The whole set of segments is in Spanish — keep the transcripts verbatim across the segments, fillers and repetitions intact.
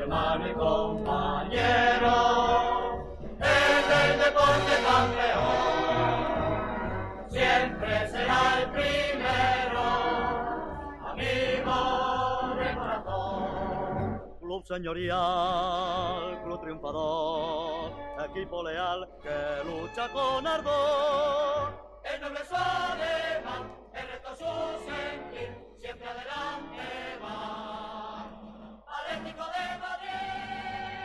hermano y compañero, es el deporte campeón, siempre será el primero, amigo de corazón. Club señorial, club triunfador, equipo leal que lucha con ardor. El noble es alemán, el reto su sentir, siempre adelante va. Atlético de Madrid.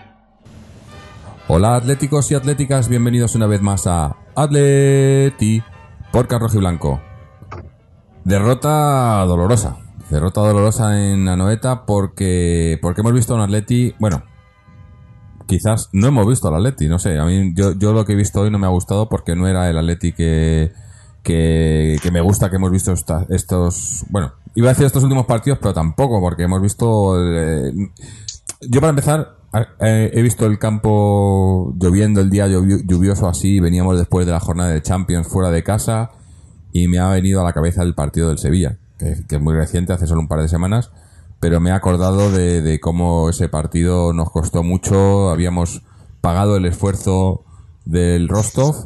Hola atléticos y atléticas, bienvenidos una vez más a Atleti Podcast Rojiblanco. Derrota dolorosa, derrota dolorosa en Anoeta porque porque hemos visto a un Atleti, bueno, quizás no hemos visto al Atleti, no sé, a mí yo, yo lo que he visto hoy no me ha gustado porque no era el Atleti que que, que me gusta que hemos visto esta, estos, bueno, iba a decir estos últimos partidos, pero tampoco, porque hemos visto eh, yo para empezar eh, he visto el campo lloviendo, el día lluvioso así, veníamos después de la jornada de Champions fuera de casa y me ha venido a la cabeza el partido del Sevilla, que, que es muy reciente, hace solo un par de semanas, pero me he acordado de, de cómo ese partido nos costó mucho, habíamos pagado el esfuerzo del Rostov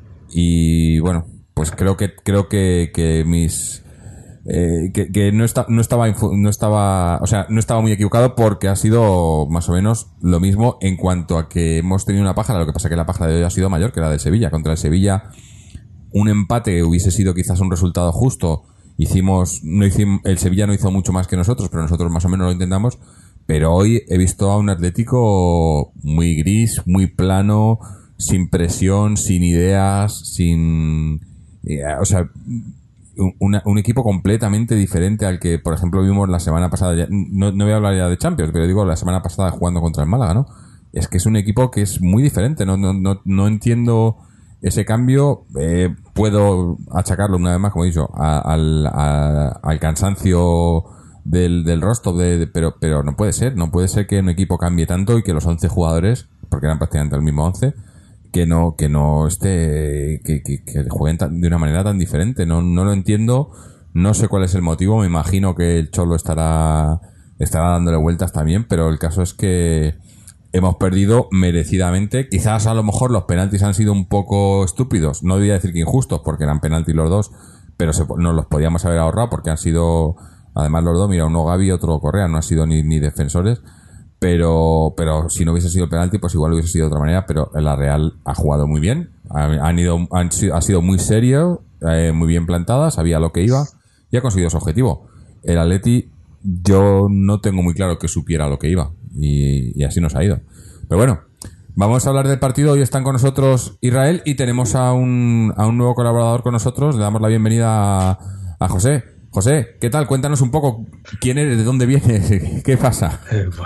y bueno, pues creo que creo que, que mis eh, que, que no está, no estaba no estaba, o sea, no estaba muy equivocado porque ha sido más o menos lo mismo en cuanto a que hemos tenido una pájara, lo que pasa que la pájara de hoy ha sido mayor que la del Sevilla. Contra el Sevilla un empate hubiese sido quizás un resultado justo. Hicimos, no hicimos, el Sevilla no hizo mucho más que nosotros, pero nosotros más o menos lo intentamos. Pero hoy he visto a un Atlético muy gris, muy plano, sin presión, sin ideas, sin, eh, o sea, un, un equipo completamente diferente al que, por ejemplo, vimos la semana pasada. Ya, no, no voy a hablar ya de Champions, pero digo la semana pasada jugando contra el Málaga, ¿no? Es que es un equipo que es muy diferente. No, no, no, no entiendo ese cambio. Eh, puedo achacarlo una vez más, como he dicho, a, al, a, al cansancio del, del Rostov, de, de, pero, pero no puede ser. No puede ser que un equipo cambie tanto y que los once jugadores, porque eran prácticamente el mismo once, que no que no esté que, que, que jueguen tan, de una manera tan diferente. No, no lo entiendo. No sé cuál es el motivo. Me imagino que el Cholo estará estará dándole vueltas también, pero el caso es que hemos perdido merecidamente. Quizás a lo mejor los penaltis han sido un poco estúpidos. No voy a decir que injustos, porque eran penaltis los dos, pero se, nos los podíamos haber ahorrado porque han sido, además los dos, mira, uno Gavi y otro Correa, no han sido ni, ni defensores. Pero pero si no hubiese sido el penalti, pues igual hubiese sido de otra manera. Pero la Real ha jugado muy bien. Han ido, han, ha sido muy serio, eh, muy bien plantada, sabía lo que iba y ha conseguido su objetivo. El Atleti, yo no tengo muy claro que supiera lo que iba y, y así nos ha ido. Pero bueno, vamos a hablar del partido. Hoy están con nosotros Israel y tenemos a un, a un nuevo colaborador con nosotros. Le damos la bienvenida a, a José. José, ¿qué tal? Cuéntanos un poco quién eres, de dónde vienes, qué pasa.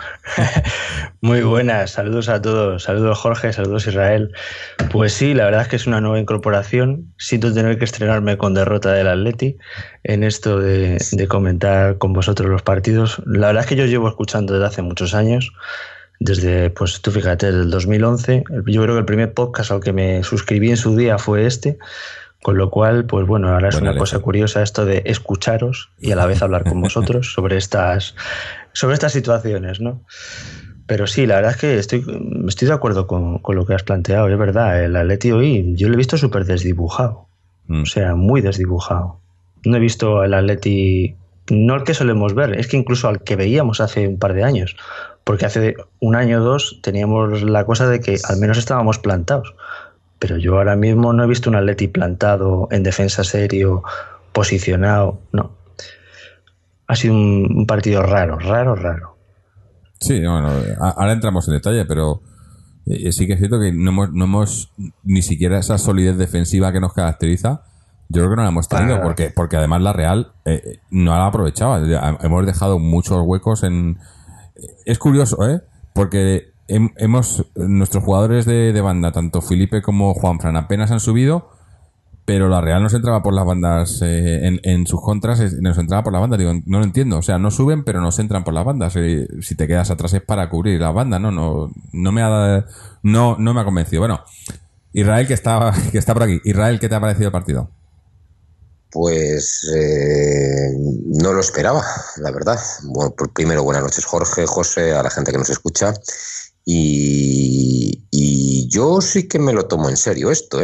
Muy buenas, saludos a todos, saludos Jorge, saludos Israel. Pues sí, la verdad es que es una nueva incorporación. Siento tener que estrenarme con derrota del Atleti en esto de, de comentar con vosotros los partidos. La verdad es que yo llevo escuchando desde hace muchos años, desde, pues tú fíjate, desde el dos mil once. Yo creo que el primer podcast al que me suscribí en su día fue este. Con lo cual, pues bueno, ahora es bueno, una cosa curiosa esto de escucharos y a la vez hablar con vosotros sobre estas sobre estas situaciones, ¿no? Pero sí, la verdad es que estoy, estoy de acuerdo con, con lo que has planteado, es verdad. El Atleti hoy yo lo he visto súper desdibujado, mm. o sea, muy desdibujado. No he visto el Atleti, no el que solemos ver, es que incluso al que veíamos hace un par de años, porque hace un año o dos teníamos la cosa de que al menos estábamos plantados. Pero yo ahora mismo no he visto un Atleti plantado, en defensa serio, posicionado, no. Ha sido un, un partido raro, raro, raro. Sí, bueno, ahora entramos en detalle, pero sí que es cierto que no hemos, no hemos ni siquiera esa solidez defensiva que nos caracteriza. Yo creo que no la hemos tenido, ah. porque, porque además la Real eh, no la aprovechaba. Hemos dejado muchos huecos en... Es curioso, ¿eh? Porque... Hemos nuestros jugadores de, de banda, tanto Felipe como Juanfran, apenas han subido, pero la Real nos entraba por las bandas, eh, en, en sus contras nos entraba por las bandas. Digo, no lo entiendo, o sea, no suben, pero nos entran por las bandas. Eh, si te quedas atrás es para cubrir la banda, no, no, no me ha, no, no me ha convencido. Bueno, Israel que está, que está por aquí. Israel, ¿qué te ha parecido el partido? Pues eh, no lo esperaba, la verdad. Bueno, primero, buenas noches, Jorge, José, a la gente que nos escucha. Y, y yo sí que me lo tomo en serio esto, ¿eh?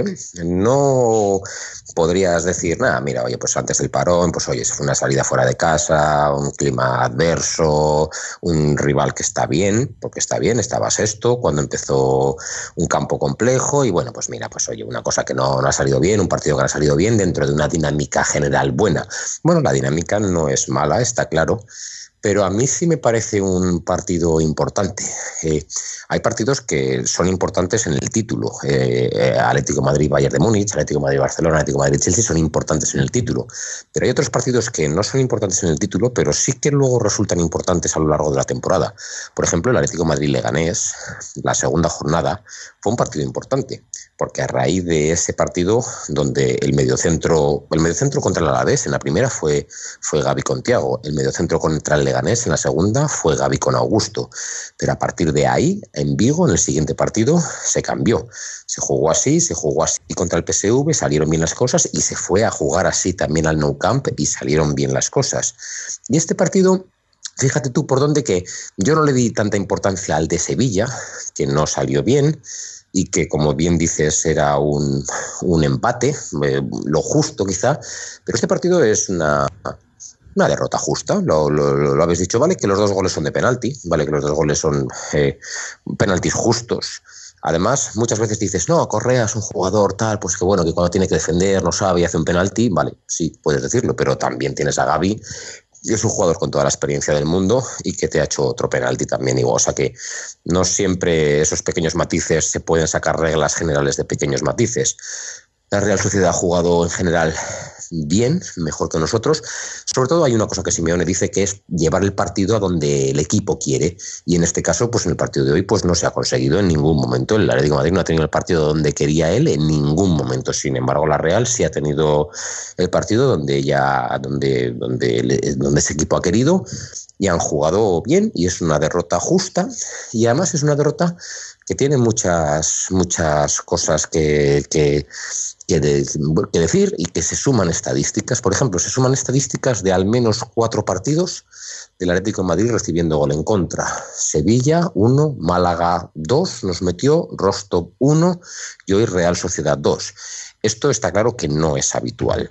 No podrías decir, nada, mira, oye, pues antes del parón, pues oye, fue una salida fuera de casa, un clima adverso, un rival que está bien, porque está bien, estaba sexto, cuando empezó un campo complejo y bueno, pues mira, pues oye, una cosa que no, no ha salido bien, un partido que no ha salido bien dentro de una dinámica general buena. Bueno, la dinámica no es mala, está claro, pero a mí sí me parece un partido importante. Eh, hay partidos que son importantes en el título. Eh, Atlético Madrid, Bayern de Múnich, Atlético Madrid, Barcelona, Atlético Madrid, Chelsea son importantes en el título. Pero hay otros partidos que no son importantes en el título, pero sí que luego resultan importantes a lo largo de la temporada. Por ejemplo, el Atlético Madrid-Leganés, la segunda jornada, fue un partido importante, porque a raíz de ese partido, donde el mediocentro, el mediocentro contra el Alavés en la primera fue, fue Gavi con Thiago, el mediocentro contra el Leganés en la segunda fue Gavi con Augusto, pero a partir de ahí, en Vigo, en el siguiente partido, se cambió. Se jugó así, se jugó así contra el P S V, salieron bien las cosas y se fue a jugar así también al Nou Camp y salieron bien las cosas. Y este partido, fíjate tú por dónde que yo no le di tanta importancia al de Sevilla, que no salió bien, y que, como bien dices, era un, un empate, eh, lo justo quizá, pero este partido es una, una derrota justa, lo, lo, lo habéis dicho, vale que los dos goles son de penalti, vale que los dos goles son eh, penaltis justos. Además, muchas veces dices, no, Correa es un jugador tal, pues que bueno, que cuando tiene que defender no sabe y hace un penalti, vale, sí, puedes decirlo, pero también tienes a Gavi, y es un jugador con toda la experiencia del mundo y que te ha hecho otro penalti también. Igual. O sea que no siempre esos pequeños matices se pueden sacar reglas generales de pequeños matices. La Real Sociedad ha jugado en general bien, mejor que nosotros. Sobre todo hay una cosa que Simeone dice, que es llevar el partido a donde el equipo quiere, y en este caso, pues en el partido de hoy, pues no se ha conseguido en ningún momento. El Atlético de Madrid no ha tenido el partido donde quería él en ningún momento. Sin embargo, la Real sí ha tenido el partido donde ella, donde, donde, donde ese equipo ha querido, y han jugado bien, y es una derrota justa, y además es una derrota que tiene muchas, muchas cosas que, que Que, de, que decir y que se suman estadísticas. Por ejemplo, se suman estadísticas de al menos cuatro partidos del Atlético de Madrid recibiendo gol en contra. Sevilla uno, Málaga dos, nos metió, Rostov uno y hoy Real Sociedad dos. Esto está claro que no es habitual.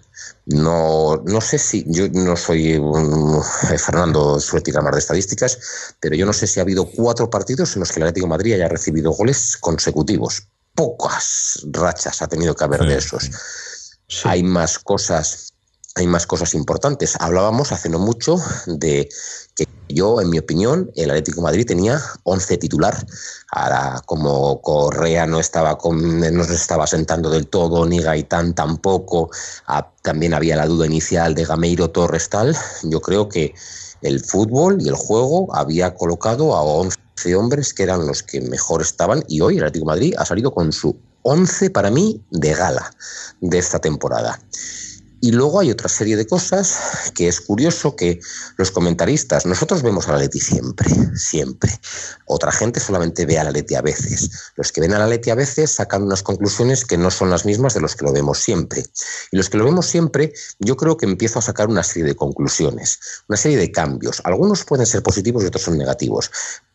No, no sé si, yo no soy un, eh, Fernando suele tirar más de estadísticas, pero yo no sé si ha habido cuatro partidos en los que el Atlético de Madrid haya recibido goles consecutivos. Pocas rachas ha tenido que haber sí, de esos. Sí. Hay más cosas, hay más cosas importantes. Hablábamos hace no mucho de que yo, en mi opinión, el Atlético de Madrid tenía once titular. Ahora, como Correa no estaba con, no se estaba sentando del todo, ni Gaitán tampoco, a, también había la duda inicial de Gameiro, Torres, tal. Yo creo que el fútbol y el juego había colocado a once hombres que eran los que mejor estaban, y hoy el Atlético de Madrid ha salido con su once, para mí, de gala de esta temporada. Y luego hay otra serie de cosas que es curioso que los comentaristas, nosotros vemos al Atleti siempre, siempre. Otra gente solamente ve al Atleti a veces. Los que ven al Atleti a veces sacan unas conclusiones que no son las mismas de los que lo vemos siempre. Y los que lo vemos siempre, yo creo que empiezo a sacar una serie de conclusiones, una serie de cambios. Algunos pueden ser positivos y otros son negativos.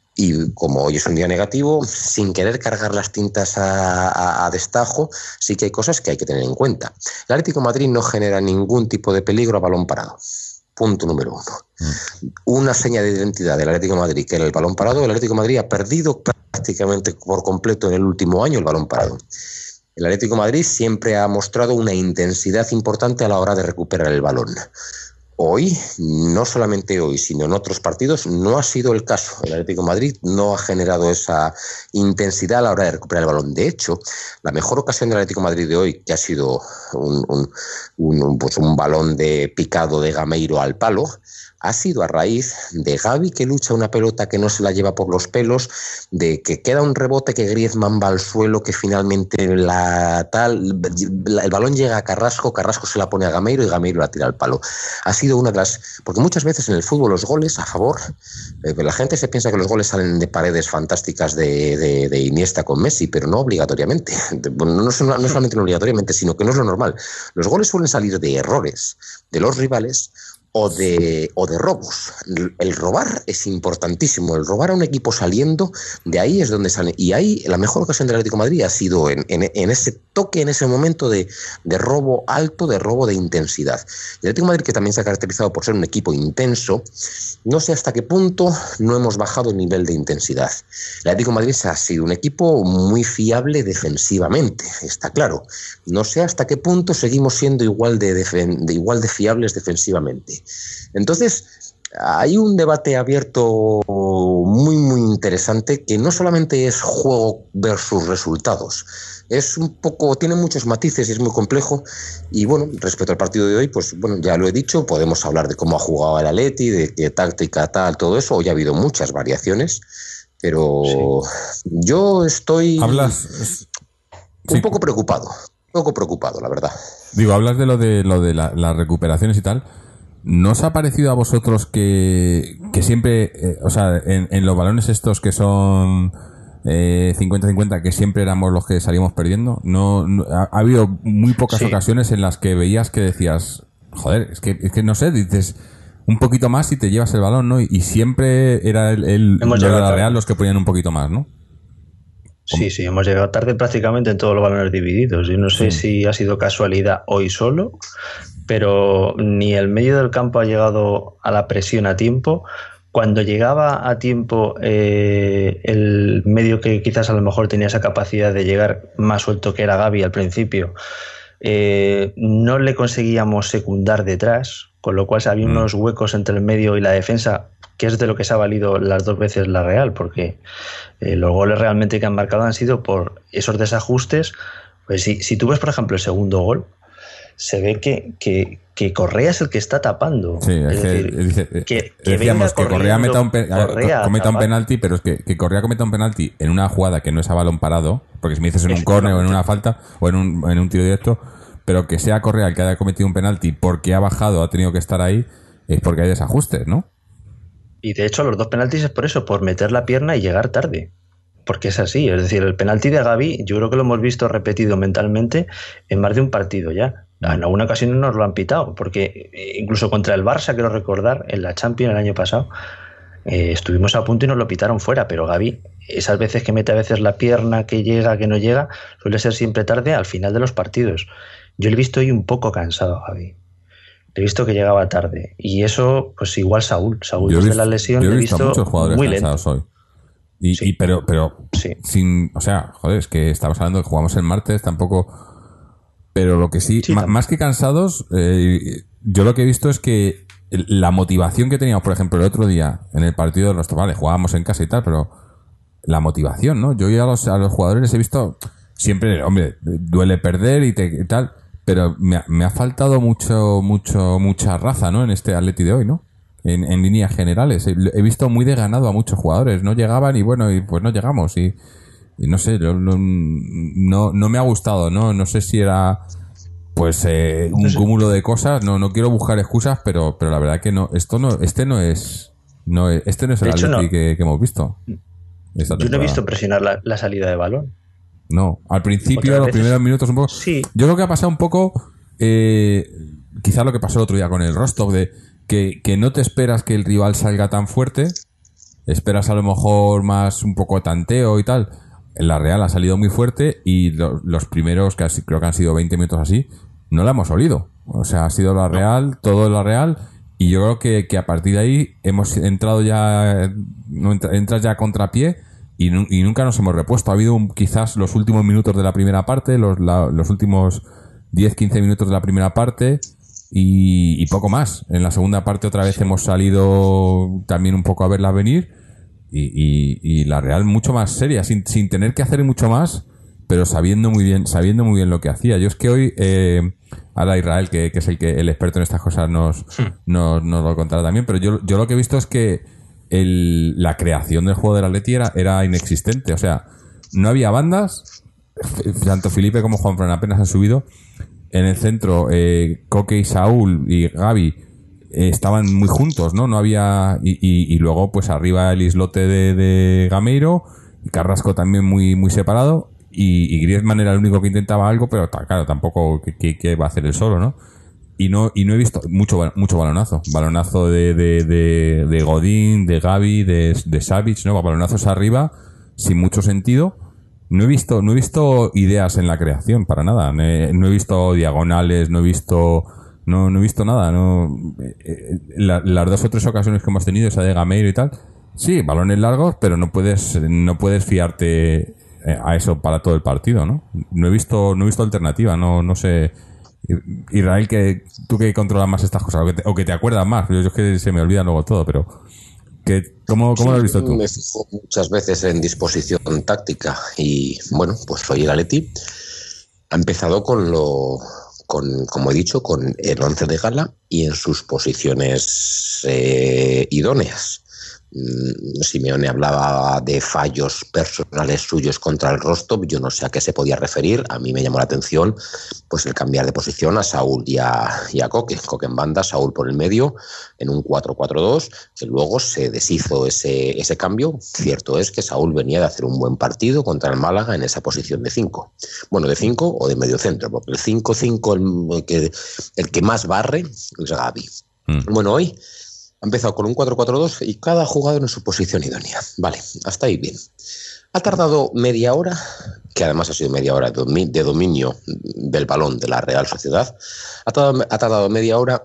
Y como hoy es un día negativo, sin querer cargar las tintas a, a, a destajo, sí que hay cosas que hay que tener en cuenta. El Atlético de Madrid no genera ningún tipo de peligro a balón parado. Punto número uno. Mm. Una seña de identidad del Atlético de Madrid, que era el balón parado, el Atlético de Madrid ha perdido prácticamente por completo en el último año el balón parado. El Atlético de Madrid siempre ha mostrado una intensidad importante a la hora de recuperar el balón. Hoy, no solamente hoy, sino en otros partidos, no ha sido el caso. El Atlético de Madrid no ha generado esa intensidad a la hora de recuperar el balón. De hecho, la mejor ocasión del Atlético de Madrid de hoy, que ha sido un, un, un, pues un balón de picado de Gameiro al palo, ha sido a raíz de Gavi que lucha una pelota que no se la lleva por los pelos, de que queda un rebote, que Griezmann va al suelo, que finalmente la tal la, el balón llega a Carrasco, Carrasco se la pone a Gameiro y Gameiro la tira al palo. Ha sido una de las... Porque muchas veces en el fútbol los goles a favor, eh, la gente se piensa que los goles salen de paredes fantásticas de, de, de Iniesta con Messi, pero no obligatoriamente. Bueno, no, no solamente no obligatoriamente, sino que no es lo normal. Los goles suelen salir de errores de los rivales o de, o de robos. El robar es importantísimo. El robar a un equipo saliendo, de ahí es donde sale. Y ahí la mejor ocasión del Atlético de Madrid ha sido en, en, en ese toque, en ese momento de, de robo alto, de robo de intensidad. El Atlético de Madrid, que también se ha caracterizado por ser un equipo intenso, no sé hasta qué punto no hemos bajado el nivel de intensidad. El Atlético de Madrid ha sido un equipo muy fiable defensivamente, está claro. No sé hasta qué punto seguimos siendo igual de, defen- de, igual de fiables defensivamente. Entonces, hay un debate abierto muy, muy interesante que no solamente es juego versus resultados, es un poco, tiene muchos matices y es muy complejo. Y bueno, respecto al partido de hoy, pues bueno, ya lo he dicho, podemos hablar de cómo ha jugado el Atleti, de qué táctica tal, todo eso. Hoy ha habido muchas variaciones, pero sí. Yo estoy Hablas... un sí. poco preocupado, un poco preocupado, la verdad. Digo, hablas de lo de lo de la, las recuperaciones y tal. ¿No os ha parecido a vosotros que, que siempre, eh, o sea, en, en los balones estos que son eh, cincuenta cincuenta, que siempre éramos los que salíamos perdiendo? No, no ha, ha habido muy pocas sí. ocasiones en las que veías que decías, joder, es que, es que no sé, dices un poquito más y te llevas el balón, ¿no? Y, y siempre era el, el de la Real los que ponían un poquito más, ¿no? Sí, sí, hemos llegado tarde prácticamente en todos los balones divididos. Yo no sé sí. si ha sido casualidad hoy solo, pero ni el medio del campo ha llegado a la presión a tiempo. Cuando llegaba a tiempo eh, el medio que quizás a lo mejor tenía esa capacidad de llegar más suelto, que era Gavi al principio, eh, no le conseguíamos secundar detrás, con lo cual había mm. unos huecos entre el medio y la defensa, que es de lo que se ha valido las dos veces la Real, porque eh, los goles realmente que han marcado han sido por esos desajustes. Pues si, si tú ves, por ejemplo, el segundo gol, se ve que, que, que Correa es el que está tapando. Sí, es, es decir, dice, que, que decíamos que Correa meta un, pe- Correa cometa un penalti, pero es que, que Correa cometa un penalti en una jugada que no es a balón parado, porque si me dices en un córner o en una falta o en un, en un tiro directo, pero que sea Correa el que haya cometido un penalti porque ha bajado, ha tenido que estar ahí, es porque hay desajustes, ¿no? Y de hecho los dos penaltis es por eso, por meter la pierna y llegar tarde. Porque es así, es decir, el penalti de Gavi yo creo que lo hemos visto repetido mentalmente en más de un partido ya. En alguna ocasión nos lo han pitado, porque incluso contra el Barça, quiero recordar, en la Champions el año pasado, eh, estuvimos a punto y nos lo pitaron fuera, pero Gavi, esas veces que mete a veces la pierna, que llega, que no llega, suele ser siempre tarde al final de los partidos. Yo le he visto hoy un poco cansado a Gavi. He visto que llegaba tarde. Y eso, pues igual Saúl. Saúl desde la lesión yo he visto, visto muchos jugadores muy cansados lento. hoy. Y, sí. y pero, pero sí. sin, o sea, joder, es que estamos hablando de que jugamos el martes, tampoco. Pero lo que sí, sí ma, más que cansados, eh, yo lo que he visto es que la motivación que teníamos, por ejemplo, el otro día en el partido de nuestro, vale, jugábamos en casa y tal, pero la motivación, ¿no? Yo ya a los, a los jugadores les he visto siempre, hombre, duele perder y, te, y tal. Pero me ha, me ha faltado mucho, mucho, mucha raza, ¿no? En este Atleti de hoy, ¿no? En, en líneas generales. He, he visto muy desganado a muchos jugadores. No llegaban y bueno, y pues no llegamos. Y, y no sé, no, no, no me ha gustado, ¿no? No sé si era pues eh, un cúmulo de cosas. No, no quiero buscar excusas, pero, pero la verdad que no, esto no, este no es, no es este no es el Atleti no. que, que hemos visto. Yo no he visto presionar la, la salida de balón. No, al principio, los veces? primeros minutos un poco... Sí. Yo creo que ha pasado un poco, eh, quizás lo que pasó el otro día con el Rostov, de que, que no te esperas que el rival salga tan fuerte, esperas a lo mejor más un poco tanteo y tal. La Real ha salido muy fuerte y lo, los primeros, que así, creo que han sido veinte minutos así, no la hemos olido. O sea, ha sido la Real, todo la Real, y yo creo que, que a partir de ahí hemos entrado ya, no entra, entras ya a contrapié. Y, y nunca nos hemos repuesto. Ha habido un, quizás los últimos minutos de la primera parte, los, la, los últimos diez quince minutos de la primera parte y, y poco más. En la segunda parte otra vez sí. hemos salido también un poco a verla venir y, y, y la Real mucho más seria, sin, sin tener que hacer mucho más, pero sabiendo muy bien sabiendo muy bien lo que hacía. Yo es que hoy, eh, ahora Israel, que, que es el que el experto en estas cosas, nos, nos, nos lo contará también, pero yo, yo lo que he visto es que el, la creación del juego del Atleti era, era inexistente, o sea, no había bandas, tanto Felipe como Juanfran apenas han subido. En el centro, eh, Coque y Saúl y Gavi eh, estaban muy juntos, ¿no? No había... Y, y, y luego, pues arriba el islote de, de Gameiro, y Carrasco también muy, muy separado, y, y Griezmann era el único que intentaba algo, pero claro, tampoco que, que va a hacer él solo, ¿no? Y no y no he visto mucho mucho balonazo. Balonazo de, de, de, de Godín, de Gavi, de, de Savic, ¿no? Balonazos arriba, sin mucho sentido. No he visto, no he visto ideas en la creación, para nada. No he, no he visto diagonales, no he visto, no, no he visto nada. No, la, las dos o tres ocasiones que hemos tenido, esa de Gameiro y tal, sí, balones largos, pero no puedes, no puedes fiarte a eso para todo el partido, ¿no? No he visto, no he visto alternativa, no, no sé. Israel, que tú que controlas más estas cosas, o que te, o que te acuerdas más, yo es que se me olvida luego todo, pero que, ¿cómo, cómo sí, lo has visto tú? Me fijo muchas veces en disposición táctica y bueno, pues hoy el Atleti ha empezado con lo, con, como he dicho, con el once de gala y en sus posiciones eh, idóneas. Simeone hablaba de fallos personales suyos contra el Rostov, yo no sé a qué se podía referir. A mí me llamó la atención pues el cambiar de posición a Saúl y a, y a Coque, Coque en banda, Saúl por el medio, en un cuatro cuatro dos, que luego se deshizo ese, ese cambio. Cierto es que Saúl venía de hacer un buen partido contra el Málaga en esa posición de cinco, bueno, de cinco o de medio centro, porque el cinco cinco, el que, el que más barre es Gavi. Mm. Bueno, hoy ha empezado con un cuatro cuatro dos y cada jugador en su posición idónea. Vale, hasta ahí bien. Ha tardado media hora, que además ha sido media hora de dominio del balón de la Real Sociedad. Ha tardado, ha tardado media hora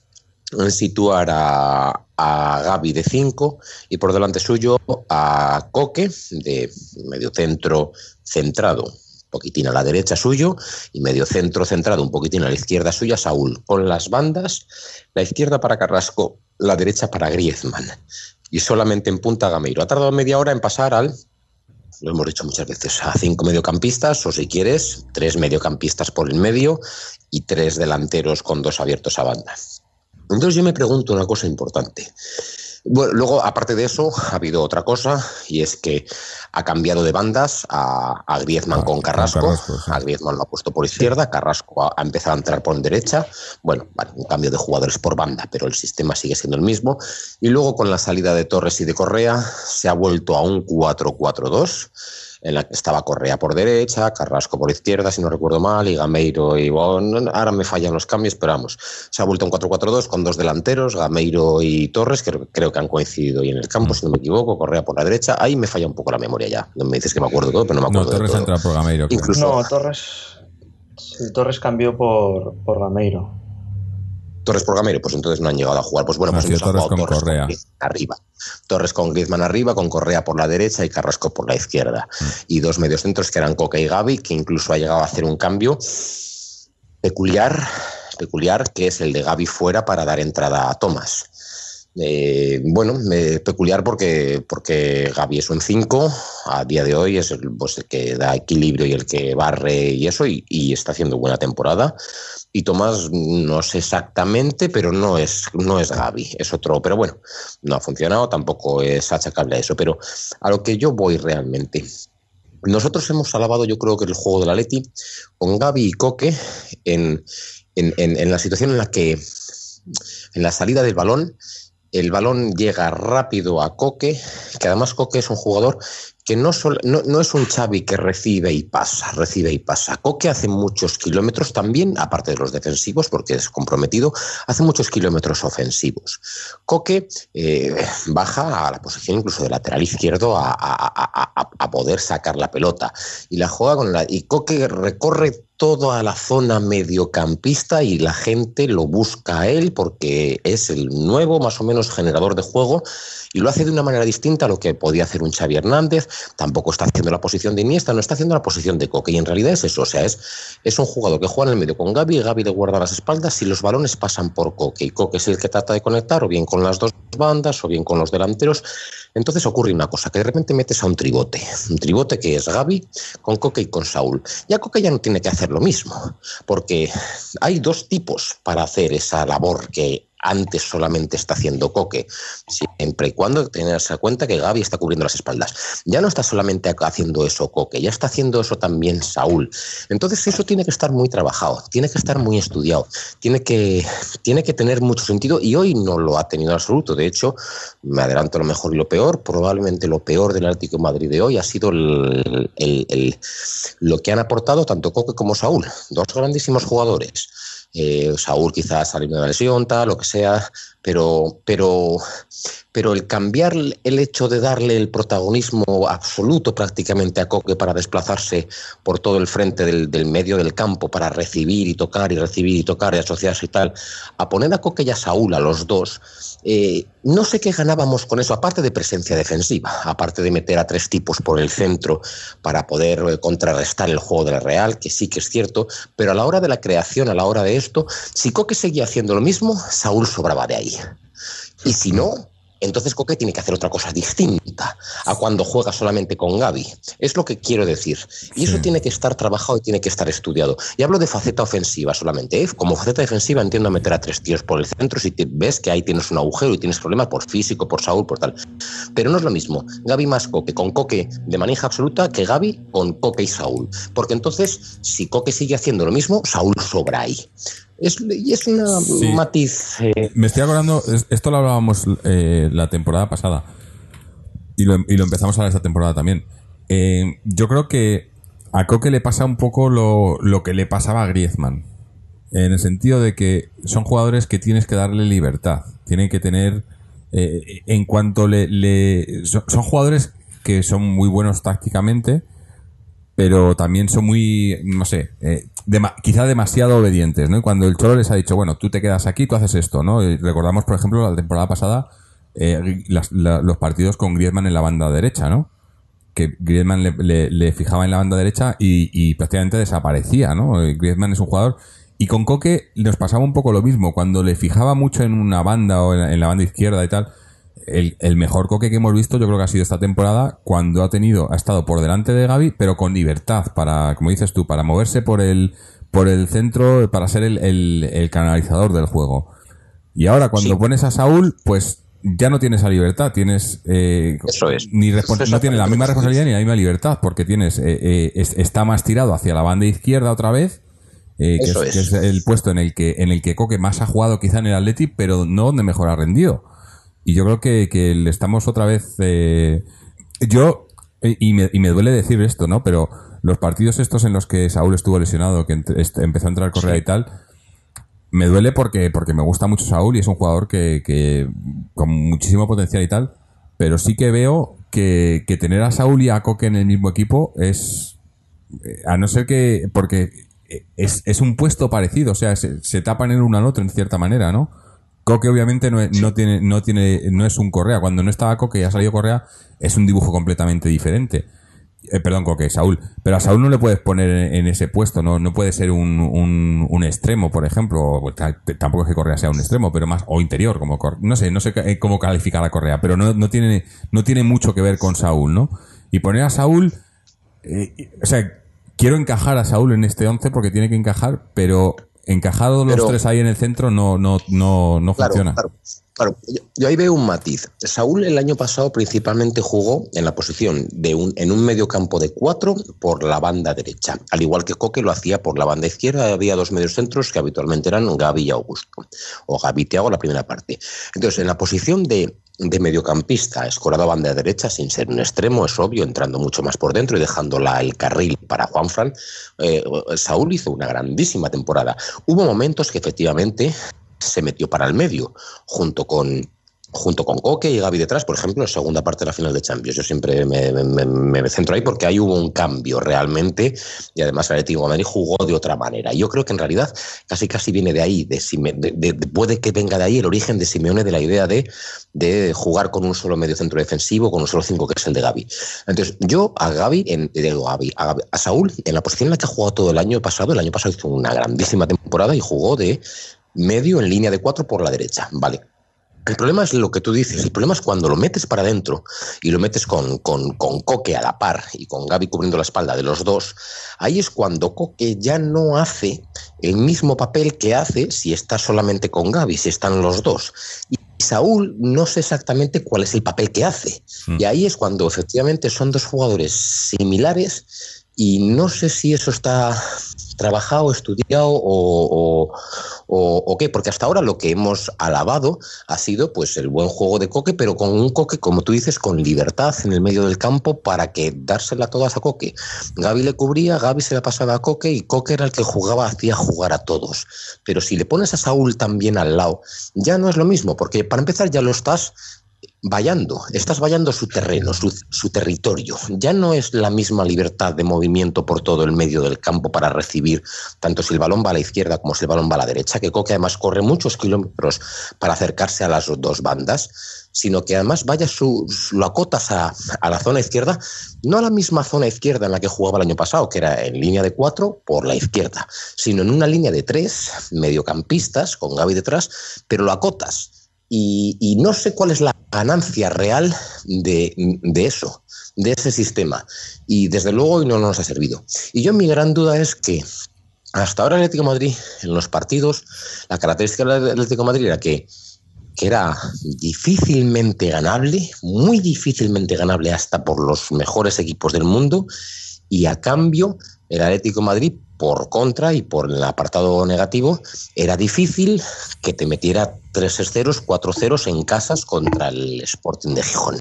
en situar a, a Gavi de cinco y por delante suyo a Coque de medio centro centrado, un poquitín a la derecha suyo, y medio centro centrado un poquitín a la izquierda suya, Saúl, con las bandas, la izquierda para Carrasco, la derecha para Griezmann, y solamente en punta Gameiro. Ha tardado media hora en pasar al, lo hemos dicho muchas veces, a cinco mediocampistas, o si quieres, tres mediocampistas por el medio y tres delanteros con dos abiertos a banda. Entonces yo me pregunto una cosa importante. Bueno, luego, aparte de eso, ha habido otra cosa, y es que ha cambiado de bandas a, a Griezmann ah, con Carrasco. Carrasco sí. A Griezmann lo ha puesto por izquierda, sí. Carrasco ha, ha empezado a entrar por derecha. Bueno, vale, un cambio de jugadores por banda, pero el sistema sigue siendo el mismo. Y luego, con la salida de Torres y de Correa, se ha vuelto a un cuatro cuatro dos, en la que estaba Correa por derecha, Carrasco por izquierda, si no recuerdo mal, y Gameiro, y bueno, ahora me fallan los cambios, pero vamos, se ha vuelto un cuatro cuatro dos con dos delanteros, Gameiro y Torres, que creo que han coincidido hoy en el campo, mm. si no me equivoco, Correa por la derecha. Ahí me falla un poco la memoria ya, no me dices que me acuerdo todo, pero no me acuerdo. No, Torres de todo. Entra por Gameiro. Incluso... No, Torres, sí, Torres cambió por, por Gameiro. Torres por Gameiro, pues entonces no han llegado a jugar. Pues bueno, pues no, entonces Torres han jugado con Torres Correa. Con arriba. Torres con Griezmann arriba, con Correa por la derecha y Carrasco por la izquierda. Mm. Y dos mediocentros que eran Coque y Gavi, que incluso ha llegado a hacer un cambio peculiar, peculiar, que es el de Gavi fuera para dar entrada a Thomas. Eh, bueno, eh, peculiar porque, porque Gavi es un cinco, a día de hoy es el, pues, el que da equilibrio y el que barre y eso, y, y está haciendo buena temporada. Y Tomás no sé exactamente, pero no es, no es Gavi, es otro, pero bueno, no ha funcionado, tampoco es achacable a eso, pero a lo que yo voy realmente. Nosotros hemos alabado, yo creo que el juego del Atleti con Gavi y Coque en, en, en, en la situación en la que en la salida del balón el balón llega rápido a Coque, que además Coque es un jugador que no, sol, no, no es un Xavi que recibe y pasa, recibe y pasa. Coque hace muchos kilómetros también, aparte de los defensivos, porque es comprometido, hace muchos kilómetros ofensivos. Coque eh, baja a la posición incluso de lateral izquierdo a, a, a, a poder sacar la pelota. Y la juega con la, y Coque recorre toda la zona mediocampista y la gente lo busca a él porque es el nuevo más o menos generador de juego y lo hace de una manera distinta a lo que podía hacer un Xavi Hernández. Tampoco está haciendo la posición de Iniesta, no está haciendo la posición de Koke, y en realidad es eso, o sea, es, es un jugador que juega en el medio con Gavi, y Gavi le guarda las espaldas y los balones pasan por Koke, y Koke es el que trata de conectar o bien con las dos bandas o bien con los delanteros. Entonces ocurre una cosa, que de repente metes a un tribote, un tribote que es Gavi con Koke y con Saúl. Ya Koke ya no tiene que hacer lo mismo, porque hay dos tipos para hacer esa labor que antes solamente está haciendo Koke, siempre y cuando tengas en cuenta que Gavi está cubriendo las espaldas. Ya no está solamente haciendo eso Koke, ya está haciendo eso también Saúl. Entonces eso tiene que estar muy trabajado, tiene que estar muy estudiado, tiene que, tiene que tener mucho sentido, y hoy no lo ha tenido en absoluto. De hecho, me adelanto lo mejor y lo peor, probablemente lo peor del Atlético de Madrid de hoy ha sido el, el, el, lo que han aportado tanto Koke como Saúl, dos grandísimos jugadores. Eh, Saúl quizás saliendo de la lesión, tal, lo que sea, pero, pero, pero el cambiar el hecho de darle el protagonismo absoluto prácticamente a Koke para desplazarse por todo el frente del, del medio del campo, para recibir y tocar y recibir y tocar y asociarse y tal, a poner a Koke y a Saúl, a los dos, eh, no sé qué ganábamos con eso, aparte de presencia defensiva, aparte de meter a tres tipos por el centro para poder eh, contrarrestar el juego de la Real, que sí que es cierto, pero a la hora de la creación, a la hora de esto, si Koke seguía haciendo lo mismo, Saúl sobraba de ahí. Y si no, entonces Koke tiene que hacer otra cosa distinta a cuando juega solamente con Gavi. Es lo que quiero decir. Y eso sí, tiene que estar trabajado y tiene que estar estudiado. Y hablo de faceta ofensiva solamente, ¿eh? Como faceta defensiva entiendo meter a tres tíos por el centro si te ves que ahí tienes un agujero y tienes problemas por físico, por Saúl, por tal. Pero no es lo mismo Gavi más Koke, con Koke de manija absoluta, que Gavi con Koke y Saúl. Porque entonces, si Koke sigue haciendo lo mismo, Saúl sobra ahí. Es, y es una sí. matiz. Eh. Me estoy acordando, esto lo hablábamos eh, la temporada pasada y lo, y lo empezamos a hablar esta temporada también. Eh, yo creo que a Koke le pasa un poco lo, lo que le pasaba a Griezmann, en el sentido de que son jugadores que tienes que darle libertad, tienen que tener, eh, en cuanto le, le son, son jugadores que son muy buenos tácticamente, pero también son muy, no sé, eh, dema- quizá demasiado obedientes, ¿no? Y cuando el Cholo les ha dicho, bueno, tú te quedas aquí, tú haces esto, ¿no? Y recordamos, por ejemplo, la temporada pasada, eh, las, la, los partidos con Griezmann en la banda derecha, ¿no? Que Griezmann le, le, le fijaba en la banda derecha y, y prácticamente desaparecía, ¿no? Griezmann es un jugador... Y con Koke nos pasaba un poco lo mismo, cuando le fijaba mucho en una banda o en la, en la banda izquierda y tal... El, el mejor Koke que hemos visto yo creo que ha sido esta temporada, cuando ha tenido ha estado por delante de Gavi, pero con libertad para, como dices tú, para moverse por el por el centro, para ser el, el, el canalizador del juego. Y ahora cuando sí. pones a Saúl, pues ya no tienes esa libertad, tienes eh, eso es. ni respons- no tienes la misma responsabilidad ni la misma libertad, porque tienes eh, eh, es, está más tirado hacia la banda izquierda otra vez. Eh, que, es, es. que es el puesto en el que en el que Koke más ha jugado quizá en el Atleti, pero no donde mejor ha rendido. Y yo creo que, que le estamos otra vez... Eh, yo, y me, y me duele decir esto, ¿no? Pero los partidos estos en los que Saúl estuvo lesionado, que ent- est- empezó a entrar Correa sí. y tal, me duele porque, porque me gusta mucho Saúl y es un jugador que, que con muchísimo potencial y tal, pero sí que veo que, que tener a Saúl y a Koke en el mismo equipo es... A no ser que... Porque es, es un puesto parecido, o sea, se, se tapan el uno al otro en cierta manera, ¿no? Koke obviamente no, es, no tiene no tiene no es un Correa. Cuando no estaba Koke y ha salido Correa, es un dibujo completamente diferente. Eh, perdón, Koke, Saúl. Pero a Saúl no le puedes poner en, en ese puesto, no no puede ser un, un, un extremo, por ejemplo. Tampoco es que Correa sea un extremo, pero más o interior, como no sé, no sé cómo calificar a Correa, pero no no tiene no tiene mucho que ver con Saúl, ¿no? Y poner a Saúl, eh, o sea, quiero encajar a Saúl en este once porque tiene que encajar, pero encajados los Pero, tres ahí en el centro no no no no claro, funciona. Claro, claro. Yo, yo ahí veo un matiz. Saúl el año pasado principalmente jugó en la posición de un en un mediocampo de cuatro por la banda derecha, al igual que Koke lo hacía por la banda izquierda. Había dos mediocentros que habitualmente eran Gavi y Augusto, o Gavi y Thiago la primera parte. Entonces, en la posición de de mediocampista, escorado a banda derecha sin ser un extremo, es obvio, entrando mucho más por dentro y dejando la, el carril para Juanfran, eh, Saúl hizo una grandísima temporada. Hubo momentos que efectivamente se metió para el medio, junto con junto con Koke y Gavi detrás, por ejemplo, en segunda parte de la final de Champions. Yo siempre me, me, me centro ahí porque ahí hubo un cambio realmente y además el Atlético de Madrid jugó de otra manera. Y yo creo que en realidad casi casi viene de ahí, de, de, de, de, puede que venga de ahí el origen de Simeone de la idea de, de jugar con un solo medio centro defensivo, con un solo cinco que es el de Gavi. Entonces yo a Gavi, en, digo, Gavi, a, Gavi, a Saúl, en la posición en la que ha jugado todo el año pasado, el año pasado hizo una grandísima temporada y jugó de medio en línea de cuatro por la derecha, vale. El problema es lo que tú dices, el problema es cuando lo metes para adentro y lo metes con, con, con Koke a la par y con Gavi cubriendo la espalda de los dos, ahí es cuando Koke ya no hace el mismo papel que hace si está solamente con Gavi, si están los dos. Y Saúl no sé exactamente cuál es el papel que hace. Mm. Y ahí es cuando efectivamente son dos jugadores similares y no sé si eso está trabajado, estudiado o, o, o, o qué, porque hasta ahora lo que hemos alabado ha sido pues el buen juego de Koke, pero con un Koke, como tú dices, con libertad en el medio del campo para que dársela todas a Koke. Gavi le cubría, Gavi se la pasaba a Koke y Koke era el que jugaba, hacía jugar a todos. Pero si le pones a Saúl también al lado, ya no es lo mismo, porque para empezar ya lo estás vallando, estás vallando su terreno, su, su territorio. Ya no es la misma libertad de movimiento por todo el medio del campo para recibir, tanto si el balón va a la izquierda como si el balón va a la derecha, que Koke además corre muchos kilómetros para acercarse a las dos bandas, sino que además vaya su, lo acotas a, a la zona izquierda, no a la misma zona izquierda en la que jugaba el año pasado, que era en línea de cuatro por la izquierda, sino en una línea de tres mediocampistas con Gavi detrás, pero lo acotas. Y, y no sé cuál es la ganancia real de, de eso, de ese sistema. Y desde luego hoy no nos ha servido. Y yo mi gran duda es que hasta ahora el Atlético de Madrid, en los partidos, la característica del Atlético de Madrid era que, que era difícilmente ganable, muy difícilmente ganable hasta por los mejores equipos del mundo, y a cambio el Atlético de Madrid, por contra y por el apartado negativo, era difícil que te metiera tres ceros, cuatro ceros en casas contra el Sporting de Gijón.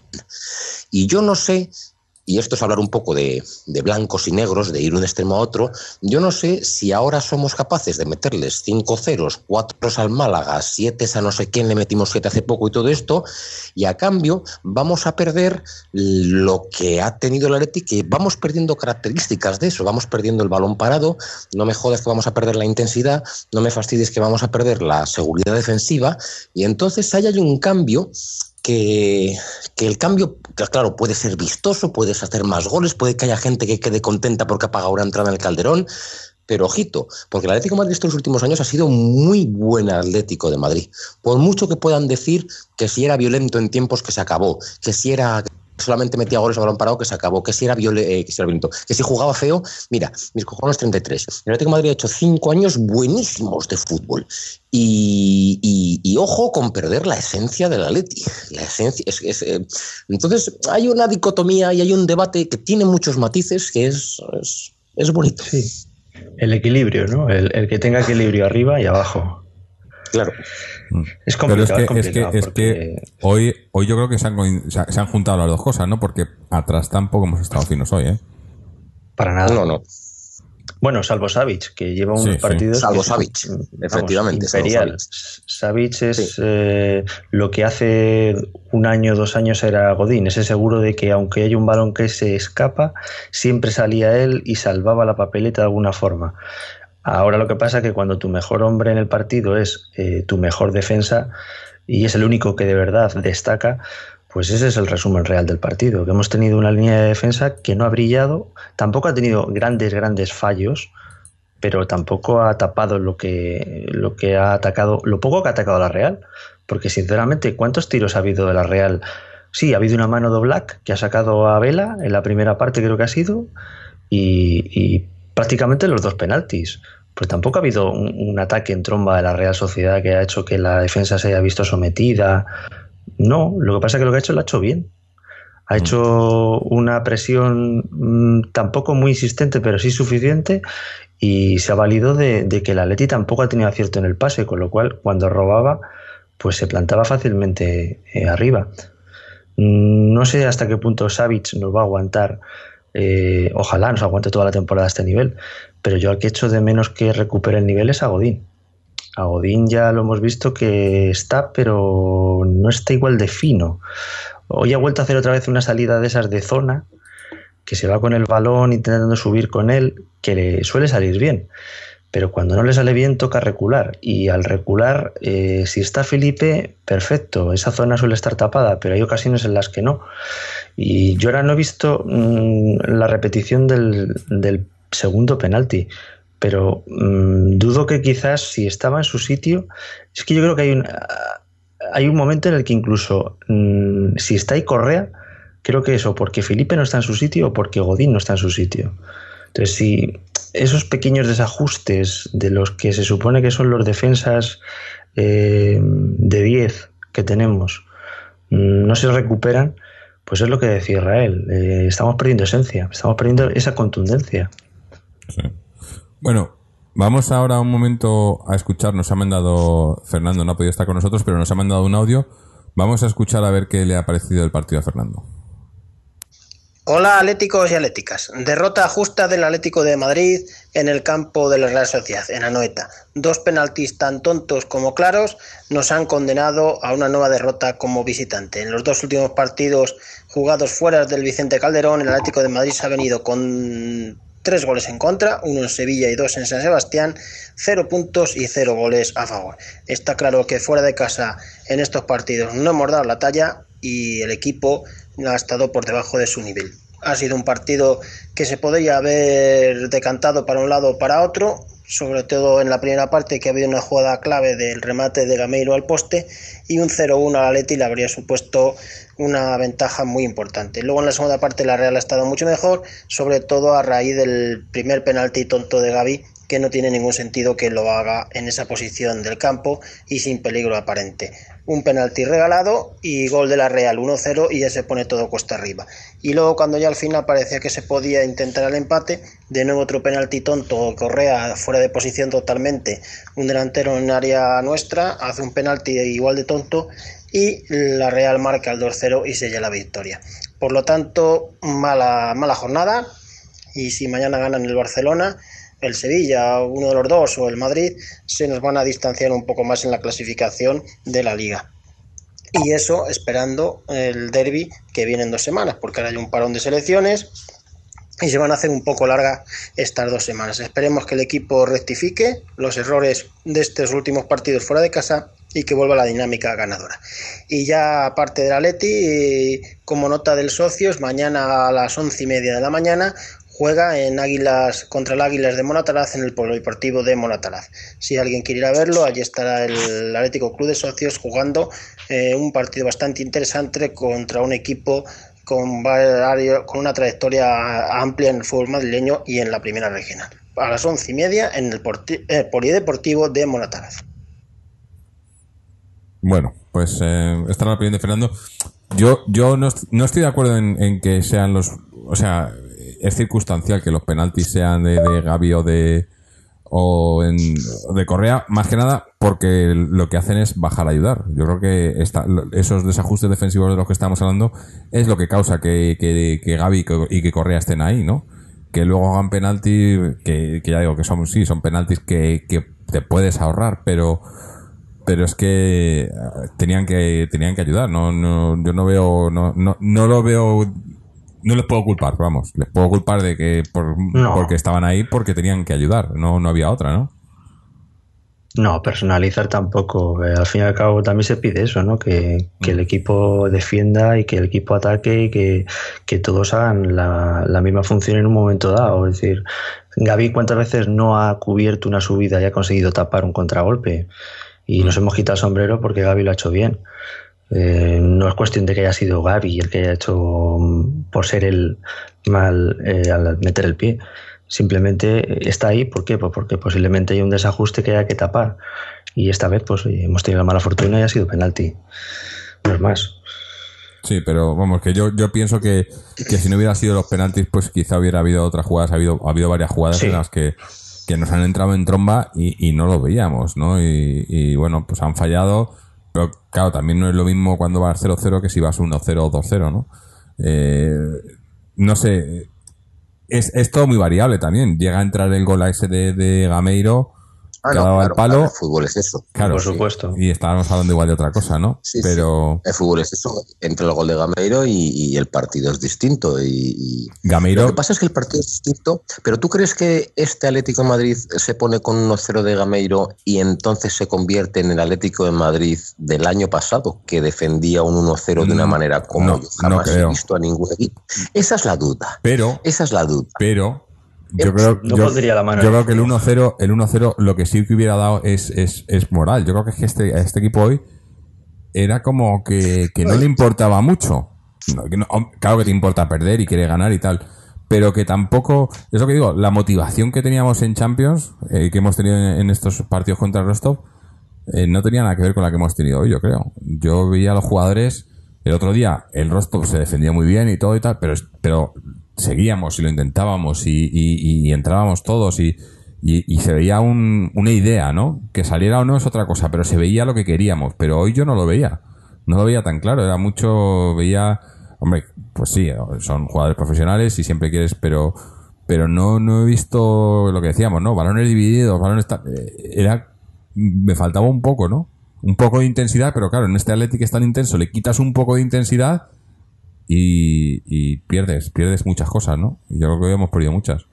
Y yo no sé, y esto es hablar un poco de, de blancos y negros, de ir de un extremo a otro, yo no sé si ahora somos capaces de meterles cinco ceros, cuatro al Málaga, siete a no sé quién, le metimos siete hace poco y todo esto, y a cambio vamos a perder lo que ha tenido el Atleti, que vamos perdiendo características de eso, vamos perdiendo el balón parado, no me jodas que vamos a perder la intensidad, no me fastidies que vamos a perder la seguridad defensiva, y entonces ahí hay un cambio Que, que el cambio, claro, puede ser vistoso, puedes hacer más goles, puede que haya gente que quede contenta porque ha pagado una entrada en el Calderón, pero ojito, porque el Atlético de Madrid estos últimos años ha sido muy buen Atlético de Madrid. Por mucho que puedan decir que si era violento en tiempos que se acabó, que si era solamente metía goles a balón parado que se acabó, que si era, viol eh, que si era violento, que si jugaba feo, mira, mis cojones treinta y tres. El Atlético de Madrid ha hecho cinco años buenísimos de fútbol. Y, y, y ojo con perder la esencia del Atleti. La esencia es, es, eh, entonces hay una dicotomía y hay un debate que tiene muchos matices que es, es, es bonito. Sí. El equilibrio, ¿no? El, el que tenga equilibrio arriba y abajo. Claro. Es complicado. Pero es que, es, es que, porque... es que hoy, hoy yo creo que se han, se han juntado las dos cosas, ¿no? Porque atrás tampoco hemos estado finos hoy, ¿eh? Para nada. No, no. Bueno, salvo Savic, que lleva unos sí, partidos... Sí. Salvo que, Savic, vamos, efectivamente. Imperial. Savic es sí. eh, lo que hace un año, dos años era Godín. Ese seguro de que aunque haya un balón que se escapa, siempre salía él y salvaba la papeleta de alguna forma. Ahora lo que pasa es que cuando tu mejor hombre en el partido es eh, tu mejor defensa y es el único que de verdad destaca, pues ese es el resumen real del partido, que hemos tenido una línea de defensa que no ha brillado, tampoco ha tenido grandes, grandes fallos, pero tampoco ha tapado lo que, lo que ha atacado, lo poco que ha atacado la Real, porque sinceramente, ¿cuántos tiros ha habido de la Real? Sí, ha habido una mano de Oblak que ha sacado a Vela en la primera parte, creo que ha sido, y, y prácticamente los dos penaltis. Pues tampoco ha habido un, un ataque en tromba de la Real Sociedad que ha hecho que la defensa se haya visto sometida. No, lo que pasa es que lo que ha hecho lo ha hecho bien. Ha hecho una presión mmm, tampoco muy insistente, pero sí suficiente, y se ha valido de, de que el Atleti tampoco ha tenido acierto en el pase, con lo cual cuando robaba pues se plantaba fácilmente eh, arriba. No sé hasta qué punto Savic nos va a aguantar. Eh, ojalá nos aguante toda la temporada a este nivel, pero yo al que echo de menos que recupere el nivel es a Godín. A Godín ya lo hemos visto que está, pero no está igual de fino. Hoy ha vuelto a hacer otra vez una salida de esas de zona, que se va con el balón intentando subir con él, que le suele salir bien. Pero cuando no le sale bien toca recular. Y al recular, eh, si está Felipe, perfecto. Esa zona suele estar tapada, pero hay ocasiones en las que no. Y yo ahora no he visto mmm, la repetición del, del segundo penalti. Pero mmm, dudo que quizás si estaba en su sitio, es que yo creo que hay un, hay un momento en el que incluso mmm, si está ahí Correa, creo que eso, porque Felipe no está en su sitio o porque Godín no está en su sitio. Entonces, si esos pequeños desajustes de los que se supone que son los defensas eh, de diez que tenemos mmm, no se recuperan, pues es lo que decía Israel, eh, estamos perdiendo esencia, estamos perdiendo esa contundencia. Sí. Bueno, vamos ahora un momento a escuchar. Nos ha mandado Fernando, no ha podido estar con nosotros, pero nos ha mandado un audio. Vamos a escuchar a ver qué le ha parecido el partido a Fernando. Hola atléticos y atléticas. Derrota justa del Atlético de Madrid en el campo de la Real Sociedad, en Anoeta. Dos penaltis tan tontos como claros nos han condenado a una nueva derrota como visitante. En los dos últimos partidos jugados fuera del Vicente Calderón, el Atlético de Madrid se ha venido con tres goles en contra, uno en Sevilla y dos en San Sebastián, cero puntos y cero goles a favor. Está claro que fuera de casa en estos partidos no hemos dado la talla y el equipo ha estado por debajo de su nivel. Ha sido un partido que se podría haber decantado para un lado o para otro, sobre todo en la primera parte, que ha habido una jugada clave del remate de Gameiro al poste, y un cero uno al Atleti le habría supuesto una ventaja muy importante. Luego en la segunda parte la Real ha estado mucho mejor, sobre todo a raíz del primer penalti tonto de Gavi, que no tiene ningún sentido que lo haga en esa posición del campo y sin peligro aparente. Un penalti regalado y gol de la Real uno cero y ya se pone todo cuesta arriba. Y luego cuando ya al final parecía que se podía intentar el empate, de nuevo otro penalti tonto, Correa fuera de posición totalmente, un delantero en área nuestra, hace un penalti igual de tonto y la Real marca el dos cero y sella la victoria. Por lo tanto, mala, mala jornada, y si mañana ganan el Barcelona, el Sevilla, uno de los dos, o el Madrid, se nos van a distanciar un poco más en la clasificación de la Liga. Y eso esperando el derbi que viene en dos semanas, porque ahora hay un parón de selecciones y se van a hacer un poco largas estas dos semanas. Esperemos que el equipo rectifique los errores de estos últimos partidos fuera de casa y que vuelva la dinámica ganadora. Y ya aparte del Atleti, como nota del Socios, mañana a las once y media de la mañana juega en Águilas contra el Águilas de Moratalaz en el Polideportivo de Moratalaz. Si alguien quiere ir a verlo, allí estará el Atlético Club de Socios jugando eh, un partido bastante interesante contra un equipo con, con una trayectoria amplia en el fútbol madrileño y en la primera regional. A las once y media en el porti- eh, Polideportivo de Moratalaz. Bueno, pues eh, esta es la opinión de Fernando. Yo yo no, no estoy de acuerdo en, en que sean los... O sea, es circunstancial que los penaltis sean de, de Gavi o de o en, de Correa, más que nada porque lo que hacen es bajar a ayudar. Yo creo que esta, esos desajustes defensivos de los que estamos hablando es lo que causa que, que, que Gavi y que Correa estén ahí, ¿no? Que luego hagan penalti, que, que ya digo que son sí, son penaltis que, que te puedes ahorrar, pero pero es que tenían que tenían que ayudar. No, no, yo no veo, no, no, no lo veo. No les puedo culpar, vamos. Les puedo culpar de que por, no. porque estaban ahí porque tenían que ayudar. No, no había otra, ¿no? No, personalizar tampoco. Eh, al fin y al cabo también se pide eso, ¿no? Que, que el equipo defienda y que el equipo ataque y que, que todos hagan la, la misma función en un momento dado. Es decir, Gavi cuántas veces no ha cubierto una subida y ha conseguido tapar un contragolpe. Y nos hemos quitado el sombrero porque Gavi lo ha hecho bien. Eh, no es cuestión de que haya sido Gavi el que haya hecho por ser el mal eh, al meter el pie. Simplemente está ahí, ¿por qué? Pues porque posiblemente hay un desajuste que haya que tapar. Y esta vez pues hemos tenido la mala fortuna y ha sido penalti. No es más. Sí, pero vamos, que yo, yo pienso que, que si no hubiera sido los penaltis, pues quizá hubiera habido otras jugadas. Ha habido, ha habido varias jugadas sí. en las que que nos han entrado en tromba y, y no lo veíamos, ¿no? Y, y bueno, pues han fallado, pero claro, también no es lo mismo cuando vas cero cero que si vas uno cero o dos cero, ¿no? Eh, no sé, es, es todo muy variable también. Llega a entrar el gol a ese de, de Gameiro Ah, que no, ha dado claro, el palo. claro, el fútbol es eso. Claro, Por sí. supuesto. Y estábamos hablando igual de otra cosa, ¿no? Sí, pero sí. El fútbol es eso. Entre el gol de Gameiro y, y el partido es distinto. Y, y... Gameiro... Lo que pasa es que el partido es distinto, pero ¿tú crees que este Atlético de Madrid se pone con uno cero de Gameiro y entonces se convierte en el Atlético de Madrid del año pasado, que defendía un uno cero de una manera como no, yo jamás no creo. he visto a ningún equipo? Esa es la duda. Pero... Esa es la duda. Pero... Yo creo, no yo, pondría la mano yo en el creo que el fuego. uno cero el uno cero lo que sí que hubiera dado es, es, es moral. Yo creo que, es que este, este equipo hoy era como que, que no le importaba mucho. No, que no, claro que te importa perder y quiere ganar y tal, pero que tampoco, es lo que digo, la motivación que teníamos en Champions, eh, que hemos tenido en, en estos partidos contra el Rostov, eh, no tenía nada que ver con la que hemos tenido hoy, yo creo. Yo veía a los jugadores, el otro día el Rostov se defendía muy bien y todo y tal, pero, pero seguíamos y lo intentábamos y, y, y entrábamos todos y, y, y se veía un, una idea, ¿no? Que saliera o no es otra cosa, pero se veía lo que queríamos. Pero hoy yo no lo veía, no lo veía tan claro, era mucho, veía, hombre, pues sí, son jugadores profesionales y siempre quieres, pero pero no, no he visto lo que decíamos, ¿no? Balones divididos, balones, ta- era, me faltaba un poco, ¿no? Un poco de intensidad, pero claro, en este Athletic es tan intenso, le quitas un poco de intensidad y, y pierdes, pierdes muchas cosas, ¿no? Y yo creo que hoy hemos perdido muchas.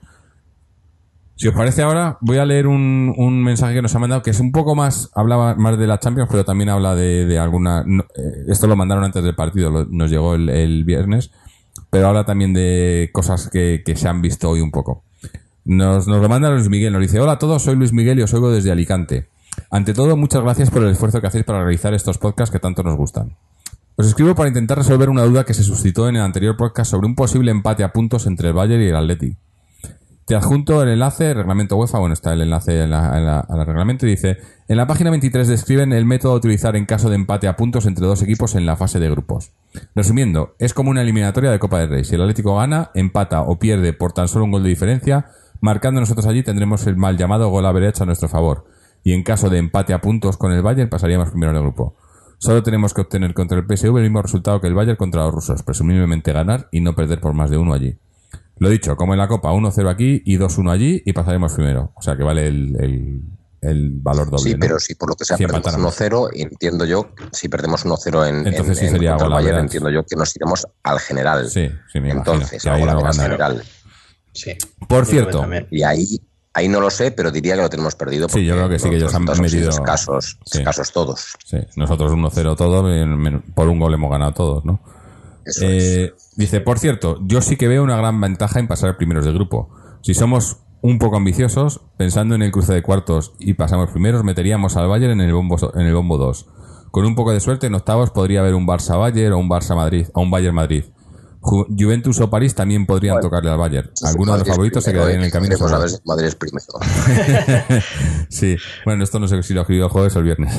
Si os parece ahora, voy a leer un, un mensaje que nos ha mandado, que es un poco más, hablaba más de la Champions, pero también habla de, de alguna... No, eh, esto lo mandaron antes del partido, lo, nos llegó el, el viernes, pero habla también de cosas que, que se han visto hoy un poco. Nos, nos lo manda Luis Miguel, nos dice: hola a todos, soy Luis Miguel y os oigo desde Alicante. Ante todo, muchas gracias por el esfuerzo que hacéis para realizar estos podcasts que tanto nos gustan. Os escribo para intentar resolver una duda que se suscitó en el anterior podcast sobre un posible empate a puntos entre el Bayern y el Athletic. Te adjunto el enlace, reglamento UEFA, bueno, está el enlace en la, en la, al reglamento y dice: en la página veintitrés describen el método a utilizar en caso de empate a puntos entre dos equipos en la fase de grupos. Resumiendo, es como una eliminatoria de Copa del Rey. Si el Atlético gana, empata o pierde por tan solo un gol de diferencia, marcando nosotros allí tendremos el mal llamado gol average a nuestro favor. Y en caso de empate a puntos con el Bayern, pasaríamos primero en el grupo. Solo tenemos que obtener contra el P S V el mismo resultado que el Bayern contra los rusos, presumiblemente ganar y no perder por más de uno allí. Lo dicho, como en la Copa, uno cero aquí y dos uno allí y pasaremos primero. O sea que vale el, el, el valor doble. Sí, ¿no? pero si por lo que sea Si perdemos empatáramos. uno cero, entiendo yo, si perdemos uno cero en, Entonces sí en, sería en contra el gol Bayern, average. entiendo yo que nos iremos al general. Sí, sí, me imagino. Entonces, Que al ahí gol no average gana. general. Sí. Por Yo creo cierto, que también. Y ahí, ahí no lo sé, pero diría que lo tenemos perdido. Sí, yo creo que sí, que ellos han los resultados metido- escasos, Sí. escasos todos. sí, nosotros uno cero todo, en- men- por un gol hemos ganado todos, ¿no? Eso Eh, dice, por cierto, yo sí que veo una gran ventaja en pasar primeros de grupo. Si somos un poco ambiciosos, pensando en el cruce de cuartos y pasamos primeros, meteríamos al Bayern en el bombo en el bombo dos. Con un poco de suerte, en octavos podría haber un Barça-Bayern o un Barça-Madrid o un Bayern-Madrid. Ju- Juventus o París también podrían Bueno, tocarle al Bayern. es. Algunos de los Madrid es favoritos se primero, quedarían en ¿eh? el camino. Veremos a seguro. ver si Madrid es primero. Sí, bueno, esto no sé si lo escribió el jueves o el viernes.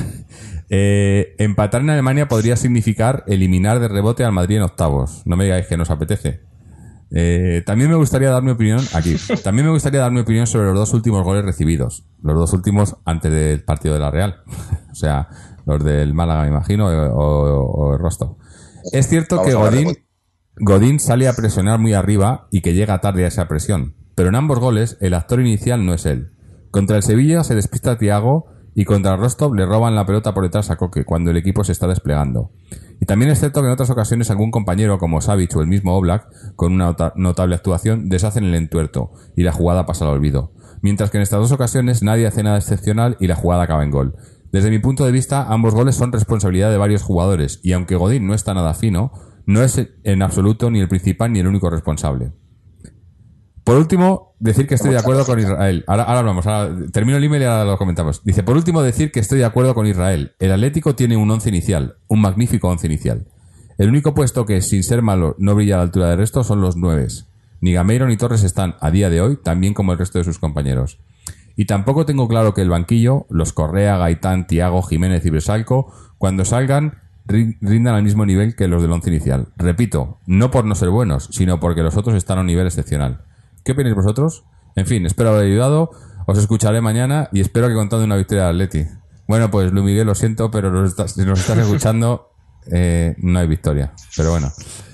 Eh, empatar en Alemania podría significar eliminar de rebote al Madrid en octavos. No me digáis que nos apetece. Eh, también me gustaría dar mi opinión aquí. También me gustaría dar mi opinión sobre los dos últimos goles recibidos. Los dos últimos antes del partido de la Real. O sea, los del Málaga, me imagino, o, o el Rostov. Es cierto Vamos que a hablar de Godín, Godín sale a presionar muy arriba y que llega tarde a esa presión. Pero en ambos goles, el actor inicial no es él. Contra el Sevilla se despista Thiago y contra el Rostov le roban la pelota por detrás a Koke cuando el equipo se está desplegando. Y también es cierto que en otras ocasiones algún compañero como Savic o el mismo Oblak, con una nota- notable actuación, deshacen el entuerto y la jugada pasa al olvido. Mientras que en estas dos ocasiones nadie hace nada excepcional y la jugada acaba en gol. Desde mi punto de vista, ambos goles son responsabilidad de varios jugadores y aunque Godín no está nada fino, no es en absoluto ni el principal ni el único responsable. Por último, decir que estoy de acuerdo con Israel. Ahora, ahora hablamos, ahora termino el email y ahora lo comentamos. Dice, por último, decir que estoy de acuerdo con Israel. El Atlético tiene un once inicial, un magnífico once inicial. El único puesto que, sin ser malo, no brilla a la altura del resto son los nueves. Ni Gameiro ni Torres están, a día de hoy, tan bien como el resto de sus compañeros. Y tampoco tengo claro que el banquillo, los Correa, Gaitán, Thiago, Jiménez y Bresalco, cuando salgan, ri- rindan al mismo nivel que los del once inicial. Repito, no por no ser buenos, sino porque los otros están a un nivel excepcional. ¿Qué opináis vosotros? En fin, espero haber ayudado. Os escucharé mañana y espero que contando una victoria de Atleti. Bueno, pues Luis Miguel, lo siento, pero nos estás- si nos estás escuchando, eh, no hay victoria. Pero bueno.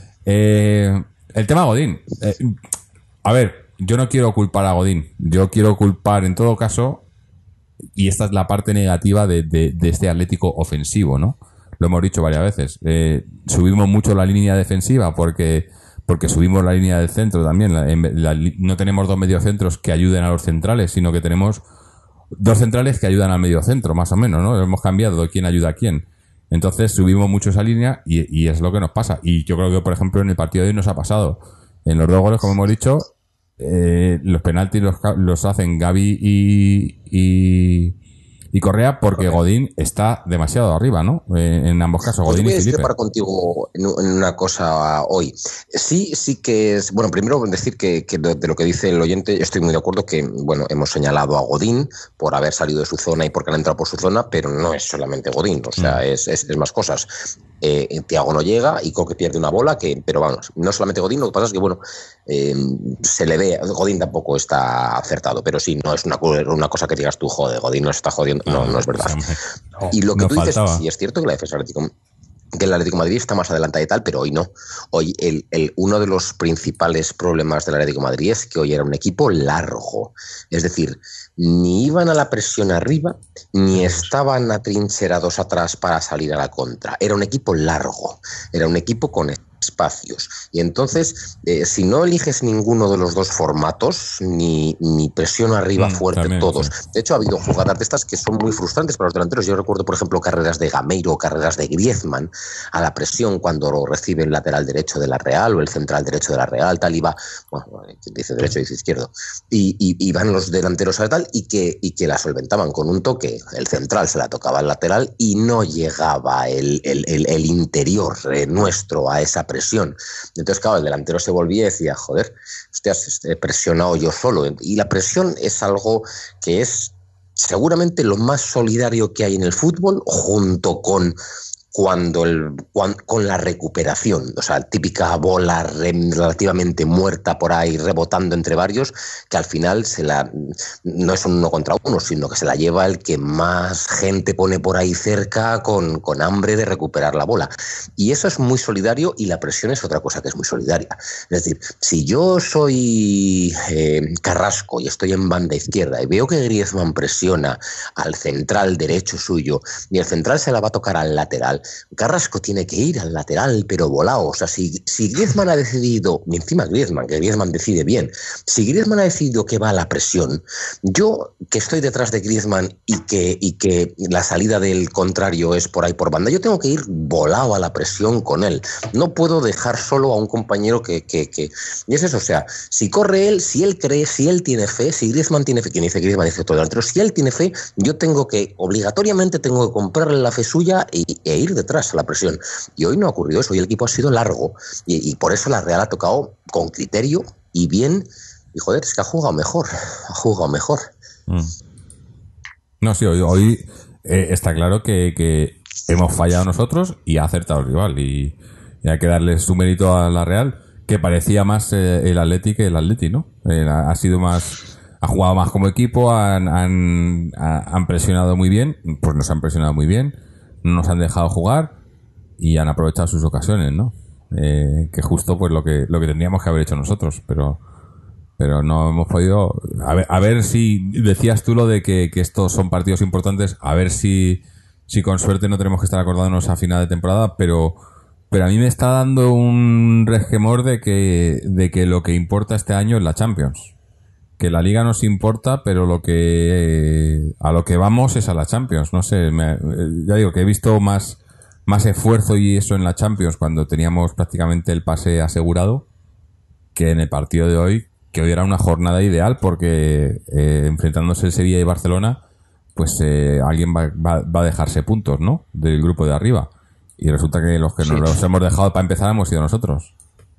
Eh, el tema Godín. Eh, a ver, yo no quiero culpar a Godín. Yo quiero culpar, en todo caso, y esta es la parte negativa de, de, de este Atlético ofensivo, ¿no? Lo hemos dicho varias veces. Eh, subimos mucho la línea defensiva porque porque subimos la línea del centro también. La, la, no tenemos dos mediocentros que ayuden a los centrales, sino que tenemos dos centrales que ayudan al mediocentro, más o menos, ¿no? Hemos cambiado quién ayuda a quién. Entonces subimos mucho esa línea y, y es lo que nos pasa. Y yo creo que, por ejemplo, en el partido de hoy nos ha pasado. En los dos goles, como hemos dicho, eh, los penaltis los, los hacen Gavi y, y, y Correa porque Godín está demasiado arriba, ¿no? Eh, en ambos casos, pues Godín voy y a Felipe. discrepar contigo en, en una cosa hoy. Sí, sí que es... Bueno, primero decir que, que de, de lo que dice el oyente estoy muy de acuerdo que, bueno, hemos señalado a Godín por haber salido de su zona y porque han entrado por su zona, pero no es solamente Godín, o sea, mm. es, es, es más cosas. Eh, Thiago no llega y Coque pierde una bola, que pero vamos, no solamente Godín, lo que pasa es que, bueno, eh, se le ve, Godín tampoco está acertado, pero sí, no es una, una cosa que digas tú, joder, Godín nos está jodiendo, no, no es verdad. No, y lo que no tú faltaba. dices, sí es cierto que la defensa Atlético, que el Atlético de Madrid está más adelantada y tal, pero hoy no. Hoy el, el, uno de los principales problemas del Atlético de Madrid es que hoy era un equipo largo. Es decir, ni iban a la presión arriba, ni estaban atrincherados atrás para salir a la contra. Era un equipo largo, era un equipo con espacios. Y entonces, eh, si no eliges ninguno de los dos formatos, ni, ni presión arriba mm, fuerte también, todos. Sí. De hecho, ha habido jugadas de estas que son muy frustrantes para los delanteros. Yo recuerdo, por ejemplo, carreras de Gameiro, carreras de Griezmann, a la presión cuando lo recibe el lateral derecho de la Real o el central derecho de la Real, tal, y va, bueno, dice derecho, dice izquierdo, y, y, y van los delanteros a tal, y que, y que la solventaban con un toque. El central se la tocaba al lateral y no llegaba el, el, el, el interior eh, nuestro a esa presión. Entonces, claro, el delantero se volvía y decía, joder, hostias, he presionado yo solo. Y la presión es algo que es seguramente lo más solidario que hay en el fútbol, junto con cuando el cuando, con la recuperación, o sea, típica bola re, relativamente muerta por ahí rebotando entre varios, que al final se la no es un uno contra uno, sino que se la lleva el que más gente pone por ahí cerca con, con hambre de recuperar la bola. Y eso es muy solidario, y la presión es otra cosa que es muy solidaria. Es decir, si yo soy eh, Carrasco y estoy en banda izquierda y veo que Griezmann presiona al central derecho suyo y el central se la va a tocar al lateral, Carrasco tiene que ir al lateral, pero volado. O sea, si, si Griezmann ha decidido, y encima Griezmann, que Griezmann decide bien, si Griezmann ha decidido que va a la presión, yo que estoy detrás de Griezmann y que, y que la salida del contrario es por ahí por banda, yo tengo que ir volado a la presión con él. No puedo dejar solo a un compañero que... que, que... Y es eso, o sea, si corre él, si él cree, si él tiene fe, si Griezmann tiene fe, quien dice Griezmann dice todo delantero, si él tiene fe, yo tengo que, obligatoriamente tengo que comprarle la fe suya e, e ir detrás a la presión. Y hoy no ha ocurrido eso, hoy el equipo ha sido largo y, y por eso la Real ha tocado con criterio y bien, y joder, es que ha jugado mejor, ha jugado mejor. Mm. No, sí, hoy, hoy eh, está claro que, que hemos fallado nosotros y ha acertado el rival, y, y hay que darle su mérito a la Real, que parecía más eh, el Atleti que el Atleti, ¿no? Eh, ha, ha sido más... Ha jugado más como equipo, han, han, han presionado muy bien, pues nos han presionado muy bien, no nos han dejado jugar y han aprovechado sus ocasiones, ¿no? Eh, que justo pues lo que lo que tendríamos que haber hecho nosotros, pero pero no hemos podido. A ver, a ver si decías tú lo de que, que estos son partidos importantes, a ver si si con suerte no tenemos que estar acordándonos a final de temporada, pero pero a mí me está dando un resquemor de que de que lo que importa este año es la Champions. Que la Liga nos importa, pero lo que eh, a lo que vamos es a la Champions. No sé, me, ya digo que he visto más, más esfuerzo y eso en la Champions cuando teníamos prácticamente el pase asegurado que en el partido de hoy, que hoy era una jornada ideal porque eh, enfrentándose el Sevilla y Barcelona, pues eh, alguien va, va, va a dejarse puntos, ¿no? Del grupo de arriba. Y resulta que los que sí. nos los hemos dejado para empezar hemos sido nosotros.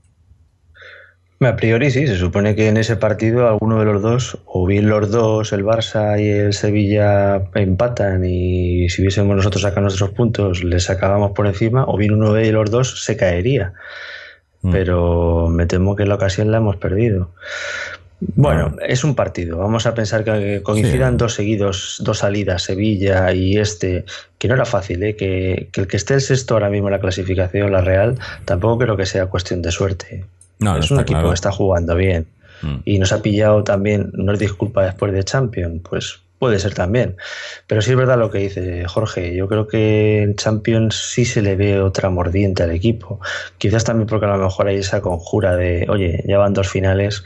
A priori sí, se supone que en ese partido alguno de los dos, o bien los dos, el Barça y el Sevilla, empatan y si hubiésemos nosotros sacado nuestros puntos les sacábamos por encima, o bien uno de los dos se caería. Mm. Pero me temo que en la ocasión la hemos perdido. Bueno, bueno, es un partido. Vamos a pensar que coincidan sí. dos seguidos, dos salidas, Sevilla y este, que no era fácil, ¿eh? que, que el que esté el sexto ahora mismo en la clasificación, la Real, tampoco creo que sea cuestión de suerte. No, es un equipo claro. que está jugando bien mm. y nos ha pillado también, no es disculpa después de Champions, pues Puede ser también. Pero sí es verdad lo que dice Jorge. Yo creo que en Champions sí se le ve otra mordiente al equipo. Quizás también porque a lo mejor hay esa conjura de, oye, ya van dos finales,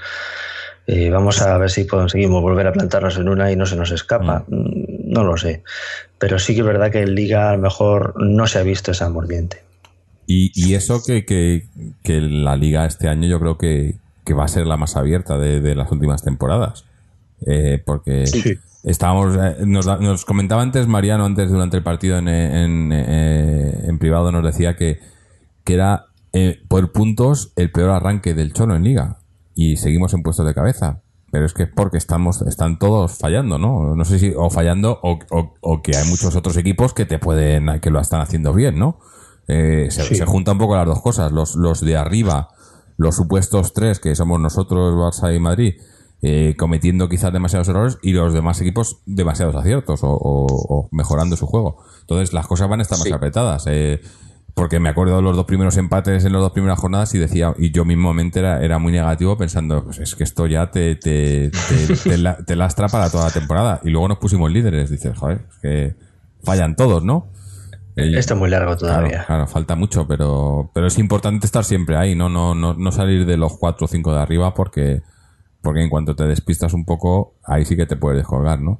eh, vamos a ver si conseguimos volver a plantarnos en una y no se nos escapa. Mm. No lo sé. Pero sí que es verdad que en Liga a lo mejor no se ha visto esa mordiente. Y, y eso que, que, que la Liga este año yo creo que, que va a ser la más abierta de, de las últimas temporadas. Eh, porque... Sí. Estábamos, nos, nos comentaba antes Mariano, antes durante el partido en, en, en, en privado, nos decía que, que era eh, por puntos el peor arranque del Cholo en Liga y seguimos en puestos de cabeza, pero es que es porque estamos están todos fallando, ¿no? No sé si o fallando o, o, o que hay muchos otros equipos que te pueden que lo están haciendo bien, ¿no? Eh, se, sí. se junta un poco las dos cosas, los, los de arriba, los supuestos tres que somos nosotros, Barça y Madrid, Eh, cometiendo quizás demasiados errores y los demás equipos demasiados aciertos o, o, o mejorando su juego. Entonces las cosas van a estar más sí. apretadas, eh, porque me acuerdo de los dos primeros empates en las dos primeras jornadas y decía, y yo mismamente era, era muy negativo pensando, pues es que esto ya te, te, te, te, la, te lastra para toda la temporada. Y luego nos pusimos líderes, dices, joder, es que fallan todos, ¿no? El, Esto es muy largo todavía. Claro, claro, falta mucho, pero, pero es importante estar siempre ahí, no, no, no, no salir de los cuatro o cinco de arriba porque porque en cuanto te despistas un poco, ahí sí que te puedes descolgar, ¿no?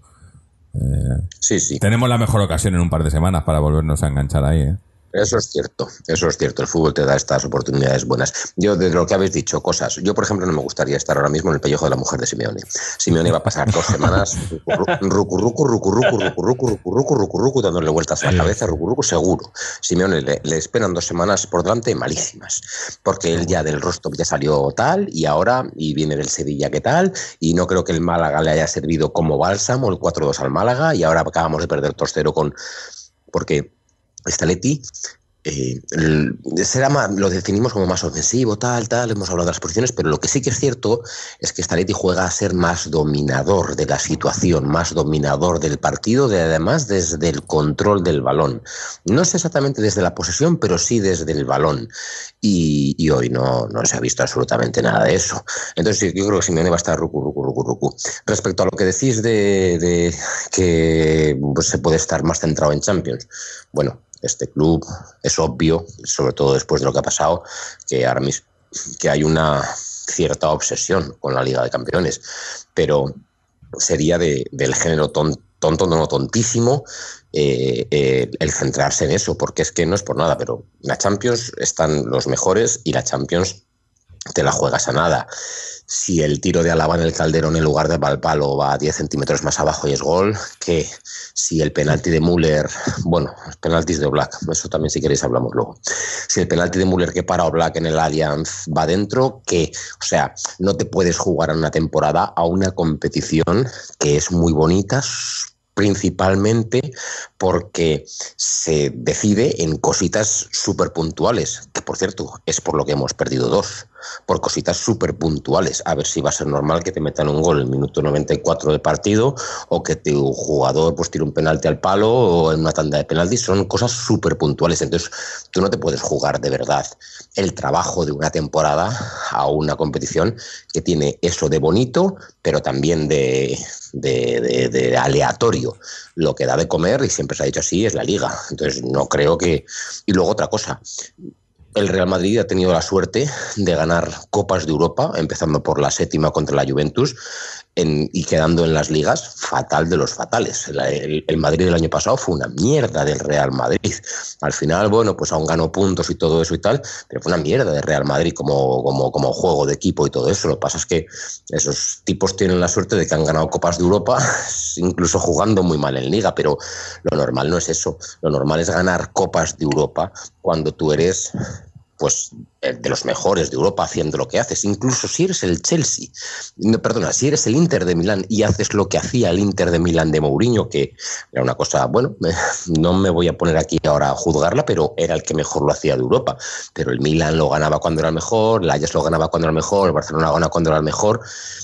Eh, sí, sí. Tenemos la mejor ocasión en un par de semanas para volvernos a enganchar ahí, ¿eh? Eso es cierto, eso es cierto. El fútbol te da estas oportunidades buenas. Yo, de lo que habéis dicho, cosas. Yo, por ejemplo, no me gustaría estar ahora mismo en el pellejo de la mujer de Simeone. Simeone va a pasar dos semanas rucu, rucu, rucu, rucu, rucu, rucu, rucu, rucu, rucu, rucu, dándole vueltas a la cabeza, rucu, rucu, seguro. Simeone le, le esperan dos semanas por delante malísimas, porque él ya del Rostov ya salió tal, y ahora, y viene del Sevilla que tal, y no creo que el Málaga le haya servido como bálsamo, el cuatro dos al Málaga, y ahora acabamos de perder dos cero con... porque... Staletti eh, será más, lo definimos como más ofensivo, tal, tal, hemos hablado de las posiciones, pero lo que sí que es cierto es que Staletti juega a ser más dominador de la situación, más dominador del partido, de, además desde el control del balón. No es exactamente desde la posesión, pero sí desde el balón. Y, y hoy no, no se ha visto absolutamente nada de eso. Entonces yo creo que Simeone va a estar rucu, rucu, rucu, rucu. Respecto a lo que decís de, de que pues, se puede estar más centrado en Champions, bueno, este club es obvio, sobre todo después de lo que ha pasado, que ahora mismo que hay una cierta obsesión con la Liga de Campeones, pero sería de, del género tonto, tonto, no tontísimo, eh, eh, el centrarse en eso, porque es que no es por nada, pero la Champions están los mejores y la Champions te la juegas a nada. Si el tiro de Alaba en el Calderón en lugar de Valpalo va a diez centímetros más abajo y es gol, que si el penalti de Müller, bueno, penaltis de Oblak, eso también si queréis hablamos luego, si el penalti de Müller que para Oblak en el Allianz va dentro, que, o sea, no te puedes jugar a una temporada, a una competición que es muy bonita, principalmente porque se decide en cositas súper puntuales, que por cierto es por lo que hemos perdido dos, por cositas súper puntuales. A ver si va a ser normal que te metan un gol en el minuto noventa y cuatro de partido o que tu jugador pues tire un penalti al palo o en una tanda de penaltis. Son cosas súper puntuales, entonces tú no te puedes jugar de verdad el trabajo de una temporada a una competición que tiene eso de bonito, pero también de, de, de, de aleatorio. Lo que da de comer, y siempre se ha dicho así, es la Liga. Entonces no creo que... Y luego otra cosa, el Real Madrid ha tenido la suerte de ganar Copas de Europa, empezando por la séptima contra la Juventus, en, y quedando en las ligas fatal de los fatales. El, el, el Madrid del año pasado fue una mierda del Real Madrid. Al final, bueno, pues aún ganó puntos y todo eso y tal, pero fue una mierda del Real Madrid como, como, como juego de equipo y todo eso. Lo que pasa es que esos tipos tienen la suerte de que han ganado Copas de Europa, incluso jugando muy mal en Liga, pero lo normal no es eso. Lo normal es ganar Copas de Europa cuando tú eres... pues de los mejores de Europa haciendo lo que haces, incluso si eres el Chelsea, no, perdona, si eres el Inter de Milán y haces lo que hacía el Inter de Milán de Mourinho, que era una cosa, bueno, no me voy a poner aquí ahora a juzgarla, pero era el que mejor lo hacía de Europa, pero el Milán lo ganaba cuando era el mejor, el Ajax lo ganaba cuando era el mejor, el Barcelona lo ganaba cuando era el mejor,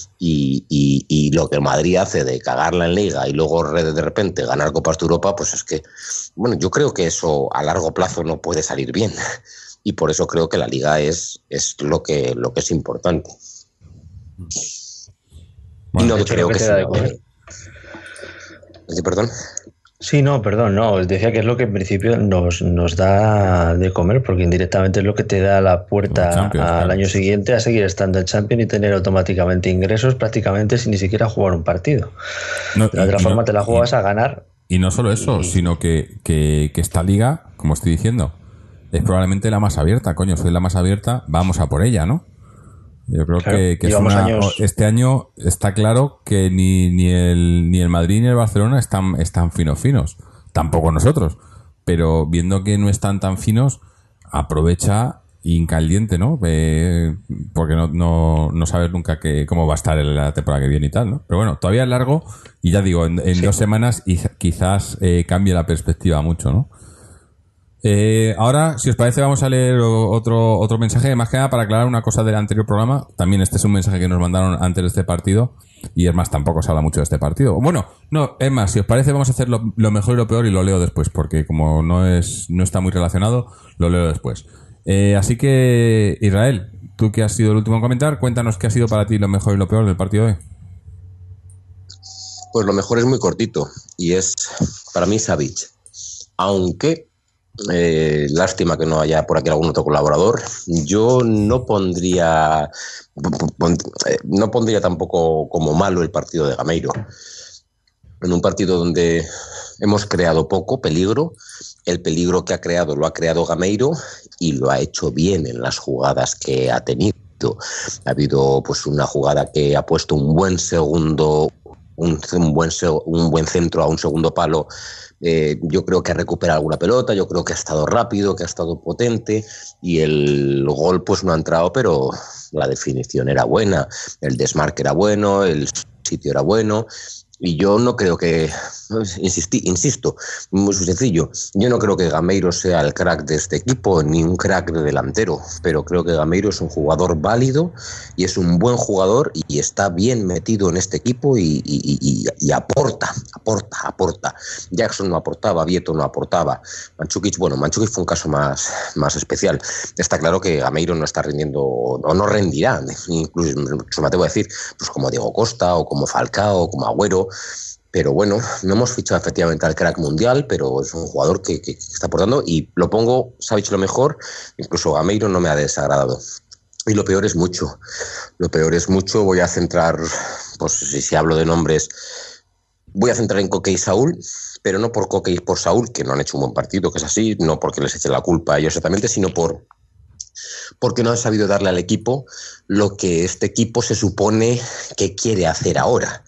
y, y, y lo que el Madrid hace de cagarla en Liga y luego de repente ganar Copas de Europa, pues es que, bueno, yo creo que eso a largo plazo no puede salir bien. Y por eso creo que la Liga es, es lo que lo que es importante. Bueno, y no creo que, que sea... Perdón. Sí, no, perdón, no. Decía que es lo que en principio nos, nos da de comer, porque indirectamente es lo que te da la puerta al claro. año siguiente a seguir estando en Champions y tener automáticamente ingresos prácticamente sin ni siquiera jugar un partido. No, de otra forma no, te la juegas y, a ganar. Y no solo eso, y, sino que, que, que esta liga, como estoy diciendo, es probablemente la más abierta. Coño, soy la más abierta, vamos a por ella, ¿no? Yo creo claro, que, que es una, años... este año está claro que ni, ni, el, ni el Madrid ni el Barcelona están, están finos finos. Tampoco nosotros. Pero viendo que no están tan finos, aprovecha incaliente, ¿no? Eh, porque no, no, no sabes nunca que, cómo va a estar la temporada que viene y tal, ¿no? Pero bueno, todavía es largo y ya digo, en, en sí. dos semanas y quizás eh, cambie la perspectiva mucho, ¿no? Eh, ahora, si os parece, vamos a leer otro otro mensaje, más que nada para aclarar una cosa del anterior programa. También este es un mensaje que nos mandaron antes de este partido y es más, tampoco se habla mucho de este partido. Bueno, no, es más, si os parece vamos a hacer lo, lo mejor y lo peor y lo leo después, porque como no es no está muy relacionado, lo leo después. Eh, así que, Israel, tú que has sido el último en comentar, cuéntanos qué ha sido para ti lo mejor y lo peor del partido de hoy. Pues lo mejor es muy cortito y es, para mí, Savic. Aunque... Eh, lástima que no haya por aquí algún otro colaborador. Yo no pondría no pondría tampoco como malo el partido de Gameiro. En un partido donde hemos creado poco peligro, el peligro que ha creado lo ha creado Gameiro y lo ha hecho bien en las jugadas que ha tenido. Ha habido pues una jugada que ha puesto un buen segundo un, un buen un buen centro a un segundo palo. Eh, yo creo que ha recuperado alguna pelota, yo creo que ha estado rápido, que ha estado potente y el gol pues no ha entrado, pero la definición era buena, el desmarque era bueno, el sitio era bueno y yo no creo que, insistí, insisto, muy sencillo, yo no creo que Gameiro sea el crack de este equipo ni un crack de delantero, pero creo que Gameiro es un jugador válido y es un buen jugador y está bien metido en este equipo y, y, y, y aporta, aporta, aporta. Jackson no aportaba, Vieto no aportaba, Mandžukić, bueno, Mandžukić fue un caso más, más especial. Está claro que Gameiro no está rindiendo, o no rendirá, incluso me atrevo a decir, pues como Diego Costa o como Falcao o como Agüero. Pero bueno, no hemos fichado efectivamente al crack mundial, pero es un jugador que, que, que está aportando y lo pongo, Savic lo mejor, incluso Gameiro no me ha desagradado. Y lo peor es mucho, lo peor es mucho, voy a centrar, pues si, si hablo de nombres, voy a centrar en Coque y Saúl, pero no por Coque y por Saúl, que no han hecho un buen partido, que es así, no porque les eche la culpa a ellos exactamente, sino por... porque no han sabido darle al equipo lo que este equipo se supone que quiere hacer ahora.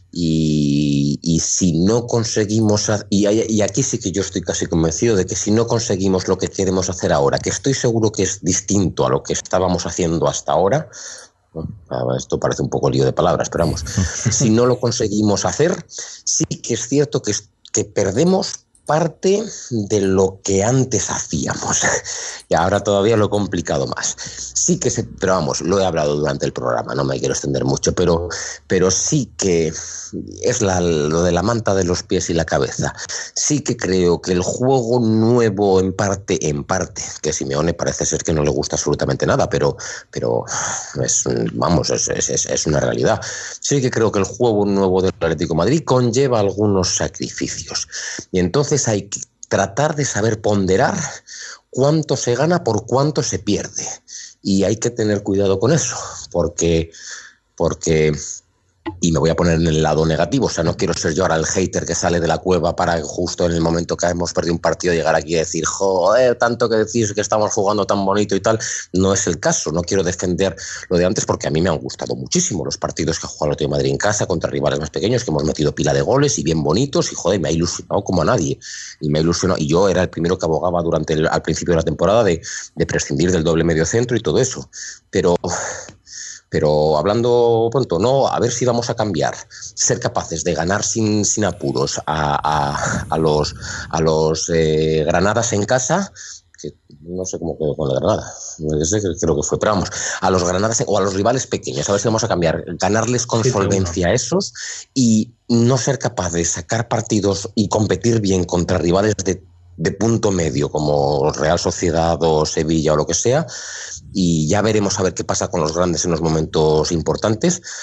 Y, y si no conseguimos, y, y aquí sí que yo estoy casi convencido de que si no conseguimos lo que queremos hacer ahora, que estoy seguro que es distinto a lo que estábamos haciendo hasta ahora, esto parece un poco lío de palabras, pero vamos, si no lo conseguimos hacer, sí que es cierto que, que perdemos parte de lo que antes hacíamos y ahora todavía lo he complicado más. Sí que se, pero vamos, lo he hablado durante el programa, no me quiero extender mucho, pero, pero sí que es la, lo de la manta de los pies y la cabeza. Sí que creo que el juego nuevo en parte, en parte, que Simeone parece ser que no le gusta absolutamente nada, pero, pero es, vamos, es, es, es una realidad. Sí que creo que el juego nuevo del Atlético de Madrid conlleva algunos sacrificios y entonces hay que tratar de saber ponderar cuánto se gana por cuánto se pierde y hay que tener cuidado con eso porque porque y me voy a poner en el lado negativo, o sea, no quiero ser yo ahora el hater que sale de la cueva para justo en el momento que hemos perdido un partido llegar aquí y decir, joder, tanto que decís que estamos jugando tan bonito y tal, no es el caso, no quiero defender lo de antes porque a mí me han gustado muchísimo los partidos que ha jugado el Atlético de Madrid en casa contra rivales más pequeños, que hemos metido pila de goles y bien bonitos y joder, me ha ilusionado como a nadie, y me ha ilusionado, y yo era el primero que abogaba durante el, al principio de la temporada de, de prescindir del doble medio centro y todo eso, pero... Pero hablando pronto, no, a ver si vamos a cambiar, ser capaces de ganar sin, sin apuros a, a, a los, a los eh, Granadas en casa, que no sé cómo quedó con la Granada, creo que fue, pero vamos, a los Granadas o a los rivales pequeños, a ver si vamos a cambiar, ganarles con sí, solvencia a esos y no ser capaz de sacar partidos y competir bien contra rivales de de punto medio como Real Sociedad o Sevilla o lo que sea y ya veremos a ver qué pasa con los grandes en los momentos importantes.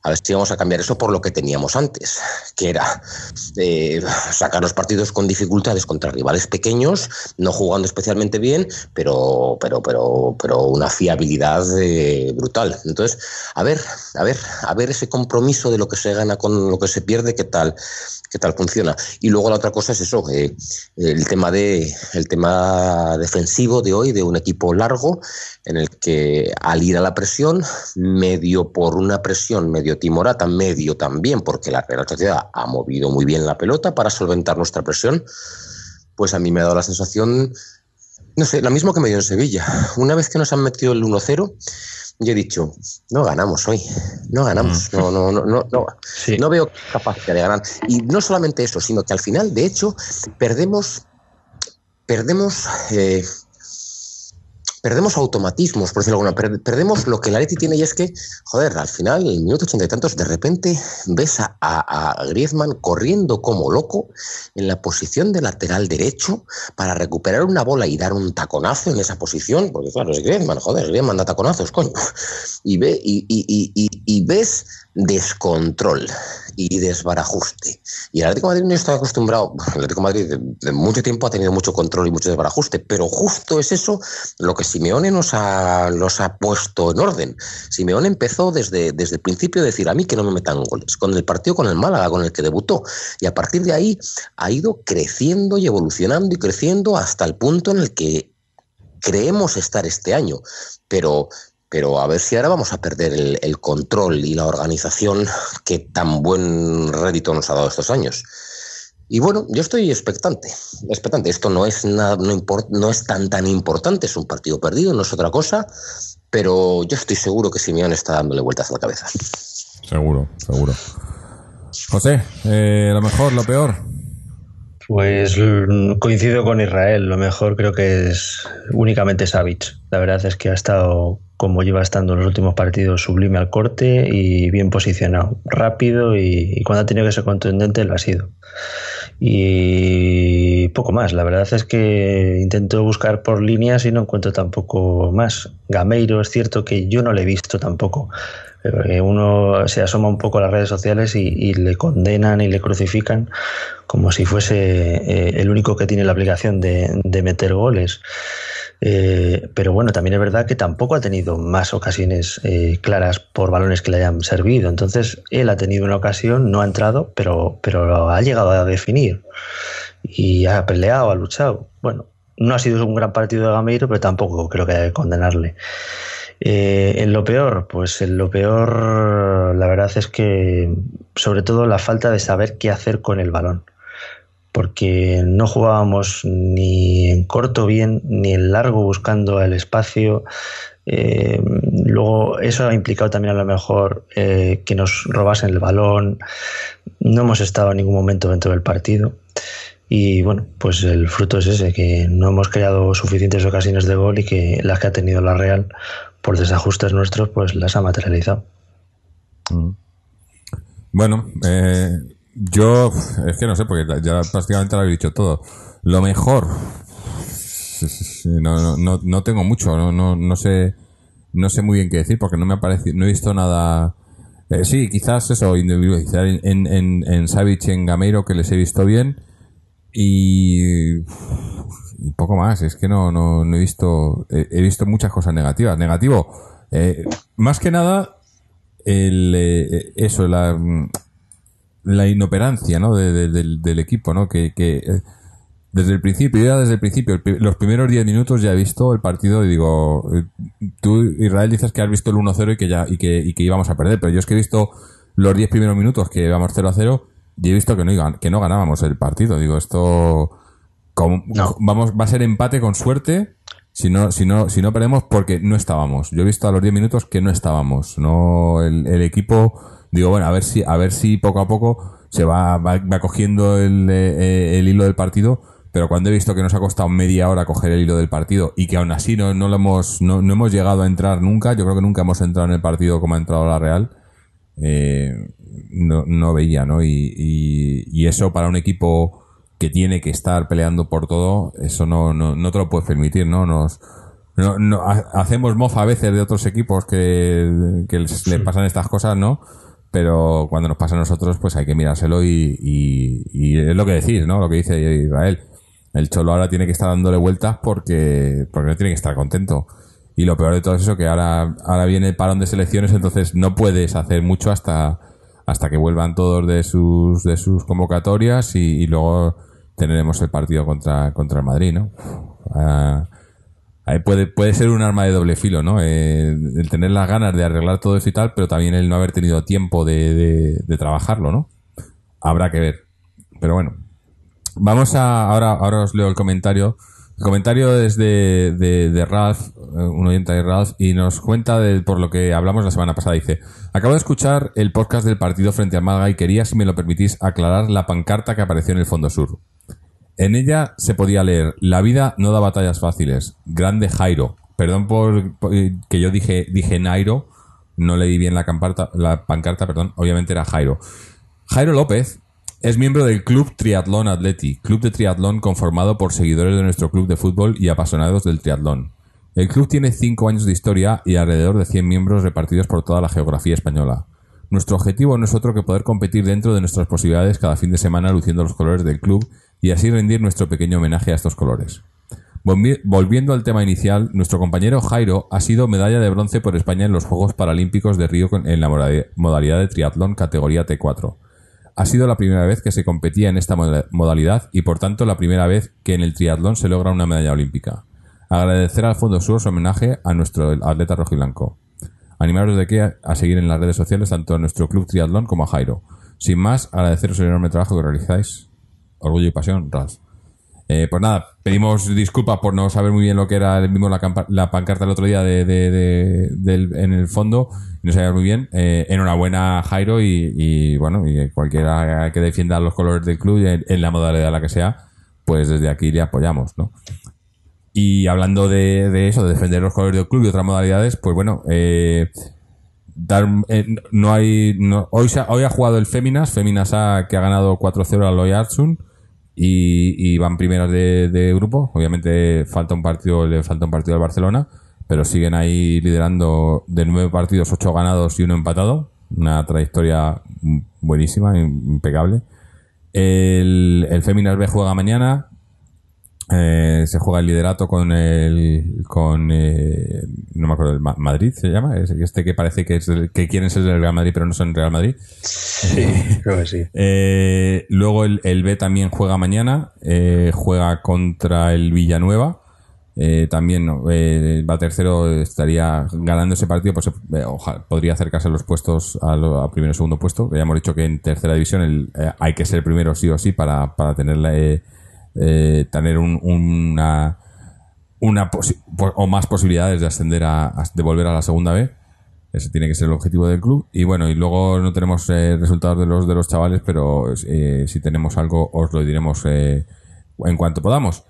A ver si vamos a cambiar eso por lo que teníamos antes, que era eh, sacar los partidos con dificultades contra rivales pequeños, no jugando especialmente bien, pero pero pero pero una fiabilidad eh, brutal. Entonces, a ver, a ver, a ver ese compromiso de lo que se gana con lo que se pierde, qué tal, qué tal funciona. Y luego la otra cosa es eso, eh, el tema de el tema defensivo de hoy, de un equipo largo, en el que al ir a la presión, medio por una presión, medio timorata, medio también, porque la Real Sociedad ha movido muy bien la pelota para solventar nuestra presión, pues a mí me ha dado la sensación, no sé, lo mismo que me dio en Sevilla. Una vez que nos han metido el uno cero, yo he dicho, no ganamos hoy, no ganamos, no, no, no, no, no, sí. no veo capacidad de ganar. Y no solamente eso, sino que al final, de hecho, perdemos, perdemos... Eh, Perdemos automatismos, por decirlo alguna, per- perdemos lo que el Atleti tiene, y es que, joder, al final, en el minuto ochenta y tantos, de repente ves a, a, a Griezmann corriendo como loco en la posición de lateral derecho para recuperar una bola y dar un taconazo en esa posición, porque claro, es Griezmann, joder, Griezmann da taconazos, coño. Y, ve, y, y, y, y, y ves descontrol y desbarajuste. Y el Atlético de Madrid no está acostumbrado, el Atlético de Madrid de, de mucho tiempo ha tenido mucho control y mucho desbarajuste, pero justo es eso lo que Simeone nos ha, nos ha puesto en orden. Simeone empezó desde, desde el principio a decir, a mí que no me metan goles, con el partido con el Málaga, con el que debutó, y a partir de ahí ha ido creciendo y evolucionando y creciendo hasta el punto en el que creemos estar este año, pero... Pero a ver si ahora vamos a perder el, el control y la organización que tan buen rédito nos ha dado estos años. Y bueno, yo estoy expectante, expectante. Esto no es nada, no, import, no es tan tan importante, es un partido perdido, no es otra cosa, pero yo estoy seguro que Simeone está dándole vueltas a la cabeza. Seguro, seguro. José, eh, lo mejor, lo peor. Pues coincido con Israel, lo mejor creo que es únicamente Savic. La verdad es que ha estado, como lleva estando en los últimos partidos, sublime al corte y bien posicionado, rápido, y, y cuando ha tenido que ser contundente lo ha sido. Y poco más, la verdad es que intento buscar por líneas y no encuentro tampoco más. Gameiro es cierto que yo no le he visto tampoco. Uno se asoma un poco a las redes sociales y, y le condenan y le crucifican como si fuese eh, el único que tiene la obligación de, de meter goles. Eh, pero bueno, también es verdad que tampoco ha tenido más ocasiones eh, claras por balones que le hayan servido. Entonces, él ha tenido una ocasión, no ha entrado, pero, pero ha llegado a definir y ha peleado, ha luchado. Bueno, no ha sido un gran partido de Gameiro, pero tampoco creo que haya que condenarle. Eh, en lo peor, pues en lo peor la verdad es que sobre todo la falta de saber qué hacer con el balón, porque no jugábamos ni en corto bien ni en largo buscando el espacio. Eh, luego eso ha implicado también a lo mejor eh, que nos robasen el balón. No hemos estado en ningún momento dentro del partido. Y bueno, pues el fruto es ese, que no hemos creado suficientes ocasiones de gol y que las que ha tenido la Real, por desajustes nuestros, pues las ha materializado. Bueno, eh, yo es que no sé, porque ya prácticamente lo habéis dicho todo. Lo mejor, no, no, no tengo mucho, no, no, no sé, no sé muy bien qué decir, porque no me ha parecido, no he visto nada. Eh, sí, quizás eso, individualizar en, en, en, en Savic y en Gameiro, que les he visto bien. Y, y poco más, es que no, no, no he visto, he, he visto muchas cosas negativas. Negativo, eh, más que nada, el, eh, eso, la, la inoperancia, ¿no? de, de, del, del equipo, ¿no? Que, que eh, desde el principio, ya desde el principio, el, los primeros diez minutos ya he visto el partido y digo, eh, tú, Israel, dices que has visto el uno cero y que ya, y que, y que íbamos a perder, pero yo es que he visto los diez primeros minutos que íbamos cero a cero. Y he visto que no, iban, que no ganábamos el partido. Digo, esto como, no. vamos, va a ser empate con suerte si no, si no, si no perdemos, porque no estábamos. Yo he visto a los diez minutos que no estábamos. No, el, el equipo, digo, bueno, a ver si, a ver si poco a poco se va, va, va cogiendo el, eh, el hilo del partido. Pero cuando he visto que nos ha costado media hora coger el hilo del partido y que aún así no, no lo hemos, no, no hemos llegado a entrar nunca, yo creo que nunca hemos entrado en el partido como ha entrado la Real. Eh, no, no veía, ¿no? Y, y, y eso para un equipo que tiene que estar peleando por todo, eso no, no, no te lo puedes permitir, ¿no? Nos, no, no, hacemos mofa a veces de otros equipos que, que les, les pasan estas cosas, ¿no? pero cuando nos pasa a nosotros, pues hay que mirárselo y, y, y es lo que decís, ¿no? Lo que dice Israel. El Cholo ahora tiene que estar dándole vueltas porque, porque no tiene que estar contento. Y lo peor de todo es eso, que ahora, ahora viene el parón de selecciones, entonces no puedes hacer mucho hasta, hasta que vuelvan todos de sus, de sus convocatorias y, y luego tendremos el partido contra, contra el Madrid, ¿no? Uh, ahí puede, puede ser un arma de doble filo, ¿no? Eh, el tener las ganas de arreglar todo eso y tal, pero también el no haber tenido tiempo de, de, de trabajarlo, ¿no? Habrá que ver. Pero bueno. Vamos a... Ahora, ahora os leo el comentario. El comentario es de, de, de Ralph, un oyente de Ralph, y nos cuenta de, por lo que hablamos la semana pasada. Dice: acabo de escuchar el podcast del partido frente al Málaga y quería, si me lo permitís, aclarar la pancarta que apareció en el fondo sur. En ella se podía leer: la vida no da batallas fáciles. Grande Jairo. Perdón por, por que yo dije dije Nairo. No leí bien la, camparta, la pancarta, perdón. Obviamente era Jairo. Jairo López es miembro del Club Triatlón Athletic, club de triatlón conformado por seguidores de nuestro club de fútbol y apasionados del triatlón. El club tiene cinco años de historia y alrededor de cien miembros repartidos por toda la geografía española. Nuestro objetivo no es otro que poder competir dentro de nuestras posibilidades cada fin de semana luciendo los colores del club y así rendir nuestro pequeño homenaje a estos colores. Volviendo al tema inicial, nuestro compañero Jairo ha sido medalla de bronce por España en los Juegos Paralímpicos de Río en la modalidad de triatlón categoría T cuatro. Ha sido la primera vez que se competía en esta modalidad y por tanto la primera vez que en el triatlón se logra una medalla olímpica. Agradecer al Fondo Sur su homenaje a nuestro atleta rojiblanco. Animaros de que a seguir en las redes sociales tanto a nuestro club triatlón como a Jairo. Sin más, agradeceros el enorme trabajo que realizáis. Orgullo y pasión, Ras. Eh, pues nada, pedimos disculpas por no saber muy bien lo que era, vimos la, campa- la pancarta el otro día de, de, de, de, en el fondo, no sabíamos muy bien. Eh, enhorabuena Jairo y, y bueno, y cualquiera que defienda los colores del club en, en la modalidad la que sea, pues desde aquí le apoyamos, ¿no? Y hablando de, de eso, de defender los colores del club y otras modalidades, pues bueno, eh, dar, eh, no hay, no, hoy, se ha, hoy ha jugado el Féminas, Féminas A, que ha ganado cuatro cero al Oyarzún. Y, y van primeras de, de grupo. Obviamente falta un partido, le falta un partido al Barcelona, pero siguen ahí liderando de nueve partidos, ocho ganados y uno empatado. Una trayectoria buenísima, impecable. El, el Féminas B juega mañana. Eh, se juega el liderato con el con eh, no me acuerdo, el Ma- Madrid se llama, es este que parece que es el, que quieren ser del Real Madrid pero no son el Real Madrid. Sí, creo que sí. Eh, luego el, el B también juega mañana, eh, juega contra el Villanueva. Eh, también eh, va tercero, estaría ganando ese partido, pues eh, ojalá, podría acercarse a los puestos, a, lo, a primero y segundo puesto. Ya hemos dicho que en tercera división el, eh, hay que ser primero sí o sí para, para tener la, eh, eh, tener un, una, una posi- o más posibilidades de ascender a, a de volver a la segunda B. Ese tiene que ser el objetivo del club. Y bueno, y luego no tenemos eh, resultados de los de los chavales, pero eh, si tenemos algo os lo diremos eh, en cuanto podamos.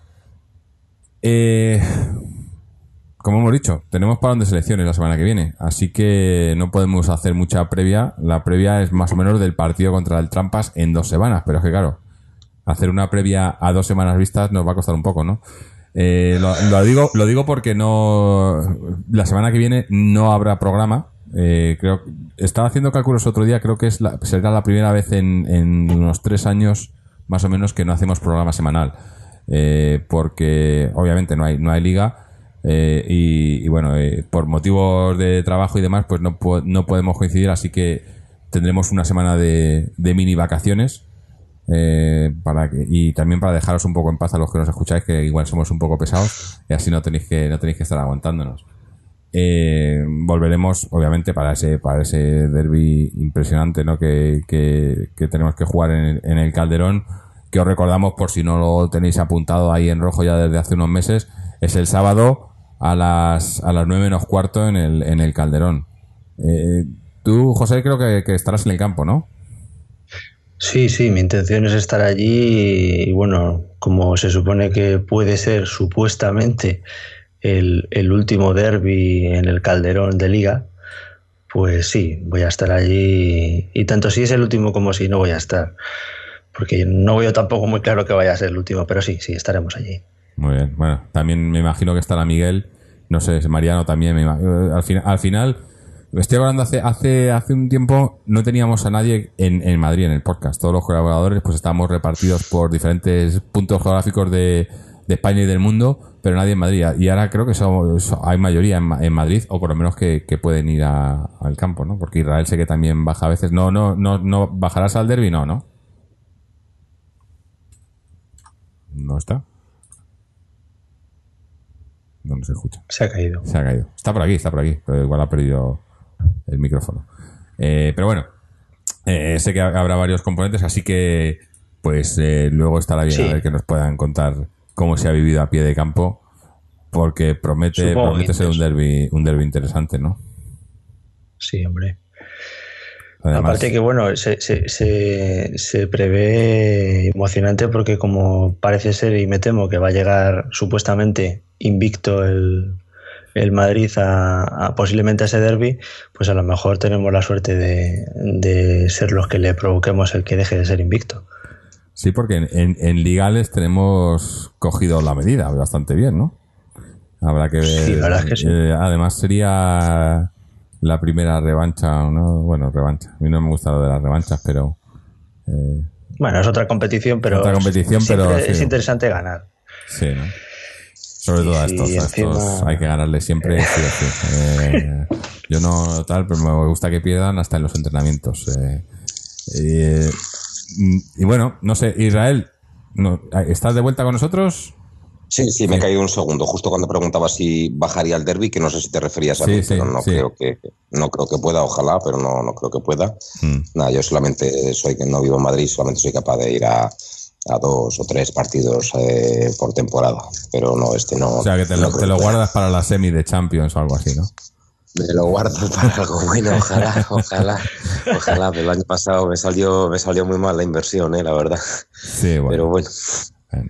Eh, como hemos dicho, tenemos parón de selecciones la semana que viene, así que no podemos hacer mucha previa. La previa es más o menos del partido contra el Trampas en dos semanas, pero es que claro, hacer una previa a dos semanas vistas nos va a costar un poco, ¿no? Eh, lo, lo digo lo digo porque no la semana que viene no habrá programa. Eh, creo estaba haciendo cálculos otro día, creo que es la, será la primera vez en, en unos tres años más o menos que no hacemos programa semanal. Eh, porque obviamente no hay no hay liga eh, y, y bueno eh, por motivos de trabajo y demás pues no, po- no podemos coincidir, así que tendremos una semana de, de mini vacaciones eh, para que, y también para dejaros un poco en paz a los que nos escucháis, que igual somos un poco pesados y así no tenéis que no tenéis que estar aguantándonos. Eh, volveremos obviamente para ese para ese derbi impresionante, ¿no? que, que, que tenemos que jugar en el, en el Calderón, que os recordamos por si no lo tenéis apuntado ahí en rojo ya desde hace unos meses, es el sábado a las a las nueve menos cuarto en el en el Calderón. Eh, tú, José, creo que, que estarás en el campo, ¿no? Sí, sí, mi intención es estar allí y bueno, como se supone que puede ser supuestamente el, el último derbi en el Calderón de Liga, pues sí, voy a estar allí y tanto si es el último como si no voy a estar. Porque no veo tampoco muy claro que vaya a ser el último, pero sí, sí, estaremos allí. Muy bien. Bueno, también me imagino que estará Miguel, no sé, Mariano también. Me imagino. Al, fin, al final, Estoy hablando hace, hace, hace un tiempo, no teníamos a nadie en, en Madrid en el podcast. Todos los colaboradores pues estábamos repartidos por diferentes puntos geográficos de, de España y del mundo, pero nadie en Madrid. Y ahora creo que somos, hay mayoría en, en Madrid, o por lo menos que, que pueden ir a, al campo, ¿no? Porque Israel sé que también baja a veces. No, no, no, no bajarás al derbi, no, ¿no? No está. No, no se escucha. Se ha caído. Se ha caído. Está por aquí, está por aquí, pero igual ha perdido el micrófono. Eh, pero bueno, eh, sé que habrá varios componentes, así que pues eh, luego estará bien sí. a ver que nos puedan contar cómo se ha vivido a pie de campo, porque promete, promete ser un derbi, un derbi interesante, ¿no? Sí, hombre. Además, aparte que bueno, se, se, se, se prevé emocionante porque como parece ser y me temo que va a llegar supuestamente invicto el, el Madrid a, a posiblemente a ese derbi, pues a lo mejor tenemos la suerte de, de ser los que le provoquemos el que deje de ser invicto. Sí, porque en, en, en Ligales tenemos cogido la medida bastante bien, ¿no? Habrá que ver. Sí, la verdad es que sí. Eh, además sería la primera revancha, ¿no? Bueno, revancha. A mí no me gusta lo de las revanchas, pero... Eh, bueno, es otra competición, pero... Otra competición, pero... Es sí, interesante ganar. Sí, ¿no? Sobre todo a estos, sí, a estos encima... hay que ganarle siempre, sí o sí. Eh, yo no tal, pero me gusta que pierdan hasta en los entrenamientos. Eh, eh, y bueno, no sé, Israel, no, ¿estás de vuelta con nosotros? Sí, sí, me he caído un segundo, justo cuando preguntaba si bajaría al derbi, que no sé si te referías a sí, mí, sí, pero no sí. creo que no creo que pueda, ojalá, pero no, no creo que pueda. Mm. Nada, yo solamente soy que no vivo en Madrid, solamente soy capaz de ir a, a dos o tres partidos eh, por temporada, pero no, este no. O sea, que te lo, no te lo guardas para la semi de Champions o algo así, ¿no? Me lo guardo para algo bueno, ojalá, ojalá, ojalá. Pero el año pasado me salió, me salió muy mal la inversión, eh, la verdad. Sí, bueno. Pero bueno. bueno.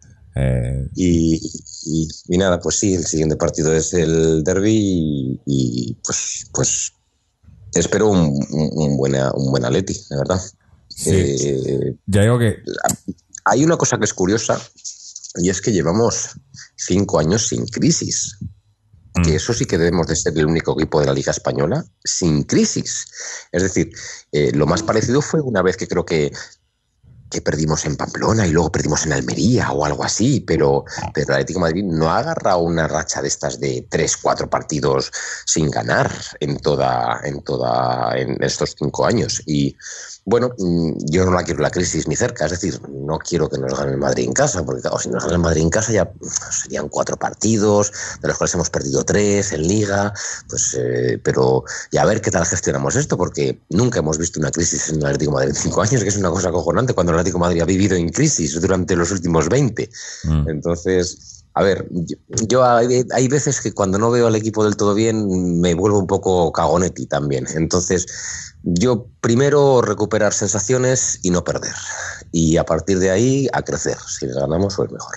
Eh... Y, y, y nada, pues sí, el siguiente partido es el derbi y, y pues, pues espero un, un, un buena, un buen Atleti, la verdad. Sí. Eh, ya digo que hay una cosa que es curiosa y es que llevamos cinco años sin crisis. Que eso sí que debemos de ser el único equipo de la Liga Española sin crisis. Es decir, eh, lo más parecido fue una vez que creo que, que perdimos en Pamplona y luego perdimos en Almería o algo así, pero, pero el Atlético de Madrid no ha agarrado una racha de estas de tres, cuatro partidos sin ganar en toda, en toda, en estos cinco años. Y bueno, yo no la quiero la crisis ni cerca, es decir, no quiero que nos gane el Madrid en casa, porque claro, si nos gane el Madrid en casa ya serían cuatro partidos, de los cuales hemos perdido tres en Liga, pues, eh, pero y a ver qué tal gestionamos esto, porque nunca hemos visto una crisis en el Atlético de Madrid en cinco años, que es una cosa acojonante cuando el Atlético de Madrid ha vivido en crisis durante los últimos veinte. Mm. Entonces, a ver, yo, yo hay, hay veces que cuando no veo al equipo del todo bien me vuelvo un poco cagonetti también, entonces... Yo primero recuperar sensaciones y no perder. Y a partir de ahí a crecer. Si les ganamos, pues mejor.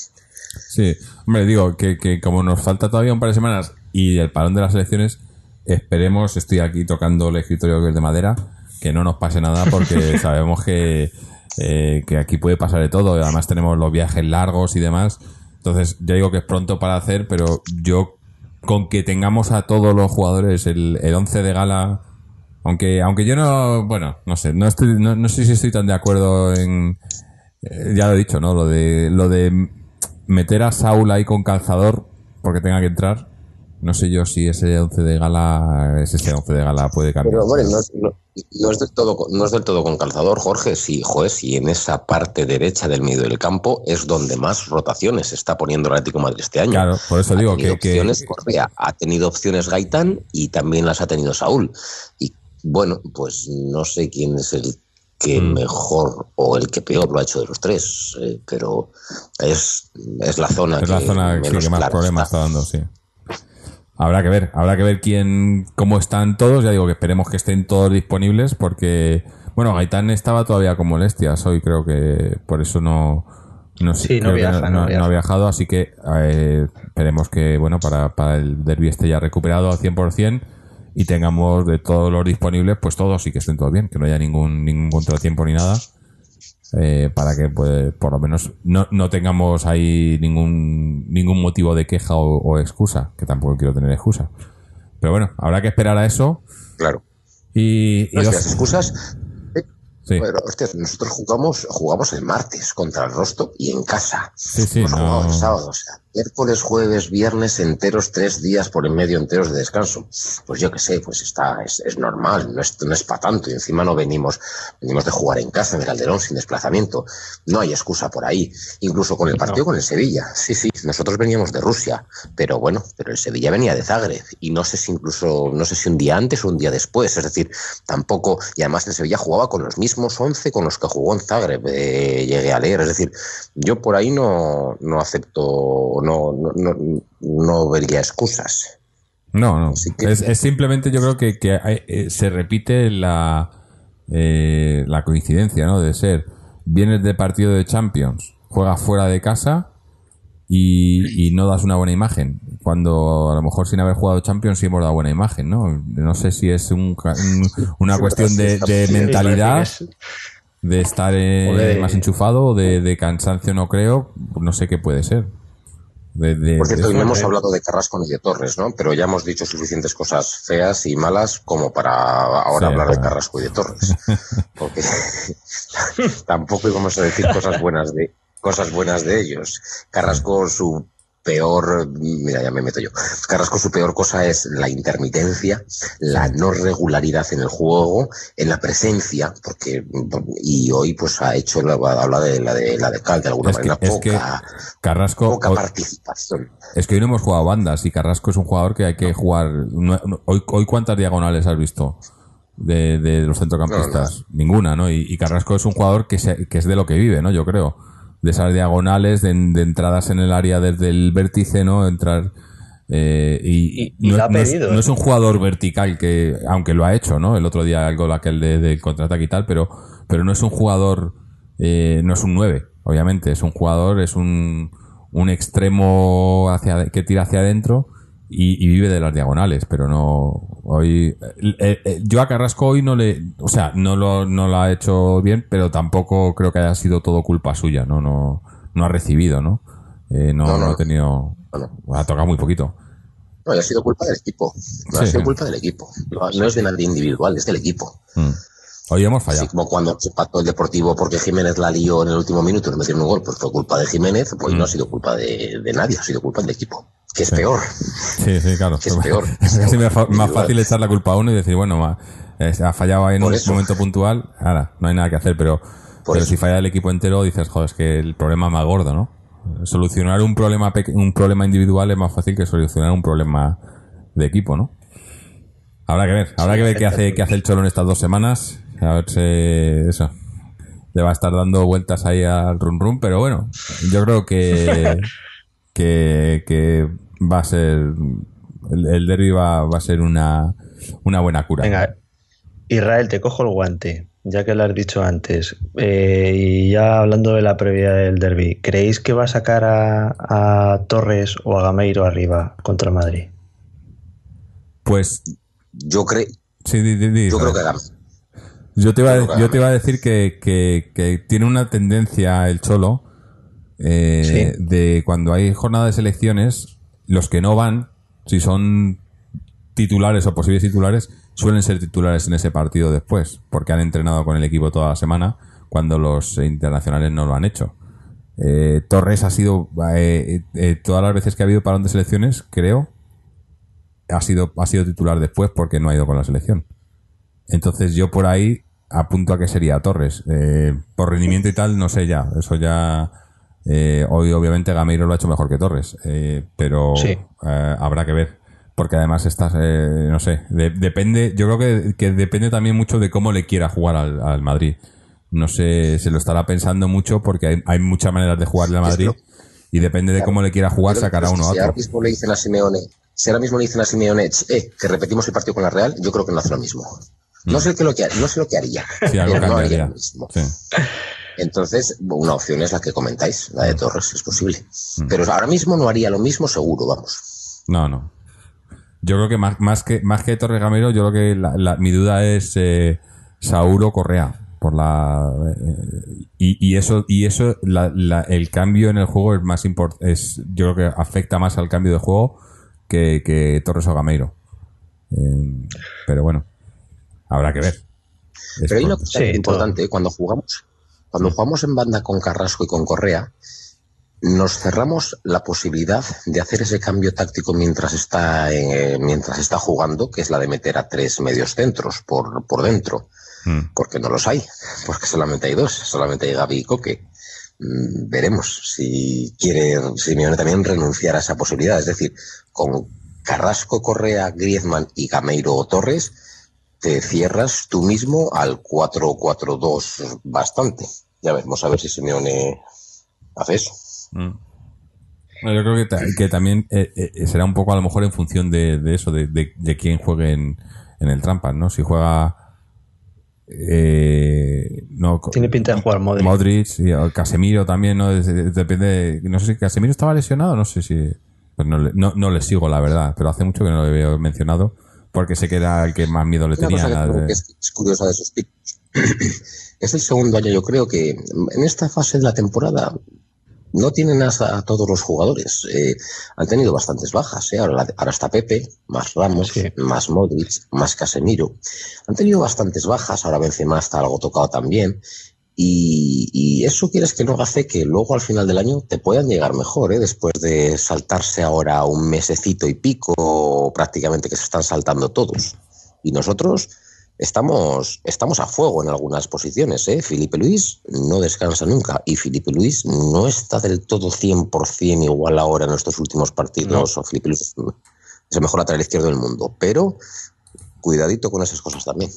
Sí, hombre, digo que, que como nos falta todavía un par de semanas y el parón de las elecciones, esperemos, estoy aquí tocando el escritorio que es de madera, que no nos pase nada porque sabemos que, eh, que aquí puede pasar de todo. Además tenemos los viajes largos y demás. Entonces, ya digo que es pronto para hacer, pero yo con que tengamos a todos los jugadores el, el once de gala... Aunque aunque yo no, bueno, no sé, no estoy no, no sé si estoy tan de acuerdo en eh, ya lo he dicho, ¿no? Lo de lo de meter a Saúl ahí con calzador porque tenga que entrar. No sé yo si ese once de gala ese ese once de gala puede cambiar. Pero bueno, no, no, no es del todo no es del todo con calzador, Jorge, si joder, si en esa parte derecha del medio del campo es donde más rotaciones está poniendo el Atlético de Madrid este año. Claro, por eso digo ha tenido que, opciones, que... Correa, ha tenido opciones Gaitán y también las ha tenido Saúl. Y bueno, pues no sé quién es el que mm. mejor o el que peor lo ha hecho de los tres, eh, pero es, es la zona es que, la zona menos sí, que más problemas está. está dando, sí. Habrá que ver, habrá que ver quién, cómo están todos. Ya digo que esperemos que estén todos disponibles porque, bueno, Gaitán estaba todavía con molestias hoy, creo que por eso no, no sé, sí, no, viaja, no, no, no, viaja. no ha viajado, así que eh, esperemos que, bueno, para, para el derbi esté ya recuperado al cien por ciento. Y tengamos de todos los disponibles, pues todos y que estén todos bien, que no haya ningún ningún contratiempo ni nada, eh, para que pues por lo menos no, no tengamos ahí ningún ningún motivo de queja o, o excusa, que tampoco quiero tener excusa. Pero bueno, habrá que esperar a eso. Claro. Y, y no, dos... si las excusas... Sí. Bueno, hostia, nosotros jugamos jugamos el martes contra el Rostock y en casa. Sí, sí, Hemos no... jugado el sábado, o sea, miércoles, jueves, viernes enteros, tres días por en medio enteros de descanso. Pues yo qué sé, pues está, es, es normal, no es, no es para tanto. Y encima no venimos, venimos de jugar en casa, en el Calderón, sin desplazamiento. No hay excusa por ahí. Incluso con el partido no. con el Sevilla. Sí, sí, nosotros veníamos de Rusia, pero bueno, pero el Sevilla venía de Zagreb. Y no sé si incluso, no sé si un día antes o un día después. Es decir, tampoco, y además el Sevilla jugaba con los mismos once con los que jugó en Zagreb, eh, llegué a leer. Es decir, yo por ahí no, no acepto, no, no, no, no vería excusas. No, no. Que... Es, es simplemente, yo creo que, que hay, eh, se repite la, eh, la coincidencia, ¿no? De ser, vienes de partido de Champions, juegas fuera de casa y, y no das una buena imagen. Cuando a lo mejor sin haber jugado Champions sí hemos dado buena imagen, ¿no? No sé si es un, un, una cuestión de, de mentalidad, de estar eh, de... más enchufado, o de, de cansancio, no creo. No sé qué puede ser. De, de, Por cierto, de hoy no hemos hablado de Carrasco ni de Torres, ¿no? Pero ya hemos dicho suficientes cosas feas y malas como para ahora sí, hablar bueno. de Carrasco y de Torres. Porque tampoco íbamos a decir cosas buenas de cosas buenas de ellos. Carrasco, su peor, mira, ya me meto yo. Carrasco, su peor cosa es la intermitencia, la no regularidad en el juego, en la presencia, porque y hoy pues ha hecho la, habla de la de la de Cal de alguna es manera que, poca, es que Carrasco, poca hoy, participación. Es que hoy no hemos jugado bandas y Carrasco es un jugador que hay que jugar. No, no, hoy, hoy ¿cuántas diagonales has visto de, de los centrocampistas? No, no. Ninguna, ¿no? Y, y Carrasco es un jugador que, se, que es de lo que vive, ¿no? Yo creo. De esas diagonales, de, de entradas en el área desde el vértice, ¿no? Entrar eh, y, y, y no, la ha no, pedido, es, no es un jugador vertical que, aunque lo ha hecho, ¿no? El otro día el gol aquel de, de contraataque y tal, pero, pero no es un jugador, eh, no es un nueve, obviamente, es un jugador, es un, un extremo hacia, que tira hacia adentro y, y vive de las diagonales, pero no hoy eh, eh, yo a Carrasco hoy no le, o sea, no lo no lo ha hecho bien, pero tampoco creo que haya sido todo culpa suya, no no no ha recibido, ¿no? Eh, no, no, no, no ha tenido, no, no. Ha tocado muy poquito. No, ha sido culpa del equipo, no sí, ha sido sí. culpa del equipo, no, no es de nadie individual, es del equipo. Mm. Hoy hemos fallado. Así como cuando se empató el Deportivo porque Jiménez la lió en el último minuto y le metieron un gol, pues fue culpa de Jiménez, pues mm. no ha sido culpa de, de nadie, ha sido culpa del equipo. Que es sí. peor. Sí, sí, claro. Que es peor. Es casi más fácil echar la culpa a uno y decir, bueno, ma, eh, ha fallado ahí en Por un eso. momento puntual, ahora, no hay nada que hacer, pero, pero si falla el equipo entero, dices, joder, es que el problema es más gordo, ¿no? Solucionar un problema un problema individual es más fácil que solucionar un problema de equipo, ¿no? Habrá que ver, habrá sí, que ver qué hace, qué hace el Cholo en estas dos semanas, a ver si eso le va a estar dando vueltas ahí al run run, pero bueno, yo creo que que, que va a ser el, el derbi va, va a ser una, una buena cura. Venga, Israel, te cojo el guante, ya que lo has dicho antes. Eh, y ya hablando de la previa del derbi, ¿creéis que va a sacar a, a Torres o a Gameiro arriba contra el Madrid? Pues yo creo sí, di, di, di, yo creo que Gameiro. Yo te iba, yo, yo te iba a decir que, que, que tiene una tendencia el Cholo eh, sí. de cuando hay jornada de selecciones, los que no van, si son titulares o posibles titulares, suelen ser titulares en ese partido después, porque han entrenado con el equipo toda la semana, cuando los internacionales no lo han hecho. Eh, Torres ha sido, eh, eh, todas las veces que ha habido parón de selecciones, creo, ha sido, ha sido titular después porque no ha ido con la selección. Entonces yo por ahí apunto a que sería Torres. Eh, por rendimiento y tal, no sé ya, eso ya... Eh, hoy obviamente Gameiro lo ha hecho mejor que Torres, eh, pero sí. eh, habrá que ver, porque además estás, eh, no sé, de, depende, yo creo que, que depende también mucho de cómo le quiera jugar al, al Madrid. No sé, se lo estará pensando mucho porque hay, hay muchas maneras de jugarle al Madrid y depende de cómo le quiera jugar sacará uno a otro. Si ahora mismo le dicen a Simeone, si ahora mismo le dicen a Simeone eh, que repetimos el partido con la Real, yo creo que no hace lo mismo. No mm. sé, qué lo que, no sé lo que haría, sí, algo pero no haría haría lo mismo. Sí. Entonces, una opción es la que comentáis, la de Torres, es posible. Mm. Pero ahora mismo no haría lo mismo, seguro, vamos. No, no. Yo creo que más, más que más que Torres Gameiro, yo creo que la, la, mi duda es eh, Saúl Correa. Por la eh, y, y eso y eso la, la, el cambio en el juego es más importante, es yo creo que afecta más al cambio de juego que, que Torres o Gameiro. Eh, pero bueno, habrá que ver. Es Pero hay una por... cosa Sí, importante, ¿eh? cuando jugamos, cuando jugamos en banda con Carrasco y con Correa, nos cerramos la posibilidad de hacer ese cambio táctico mientras está eh, mientras está jugando, que es la de meter a tres medios centros por, por dentro, Mm. porque no los hay, porque solamente hay dos, solamente hay Gavi y Coque. Mm, veremos si quiere Simeone también renunciar a esa posibilidad, es decir, con Carrasco, Correa, Griezmann y Gameiro o Torres te cierras tú mismo al cuatro cuatro dos bastante. Ya veremos a ver si Simeone hace eso. Mm. Yo creo que, ta- que también eh, eh, será un poco a lo mejor en función de, de eso, de, de, de quién juegue en, en el Trampas, ¿no? Si juega eh, no, Tiene pinta de jugar Modric. Modric y o Casemiro también, ¿no? Es- es- Depende, no sé si Casemiro estaba lesionado, no sé si pues no, le, no, no le sigo la verdad, pero hace mucho que no lo había mencionado porque sé que era el que más miedo le Una tenía. cosa que la creo de- que es, es curiosa de esos picos. Es el segundo año, yo creo que en esta fase de la temporada no tienen a, a todos los jugadores. Eh, han tenido bastantes bajas. ¿eh? Ahora, ahora está Pepe, más Ramos, Sí. más Modric, más Casemiro. Han tenido bastantes bajas. Ahora Benzema está algo tocado también. Y, y eso quieres que no hace que luego al final del año te puedan llegar mejor, ¿eh? Después de saltarse ahora un mesecito y pico prácticamente que se están saltando todos. Y nosotros estamos, estamos a fuego en algunas posiciones, ¿eh? Felipe Luis no descansa nunca y Felipe Luis no está del todo cien por ciento igual ahora en estos últimos partidos. No. O Felipe Luis es el mejor lateral izquierdo del mundo, pero cuidadito con esas cosas también.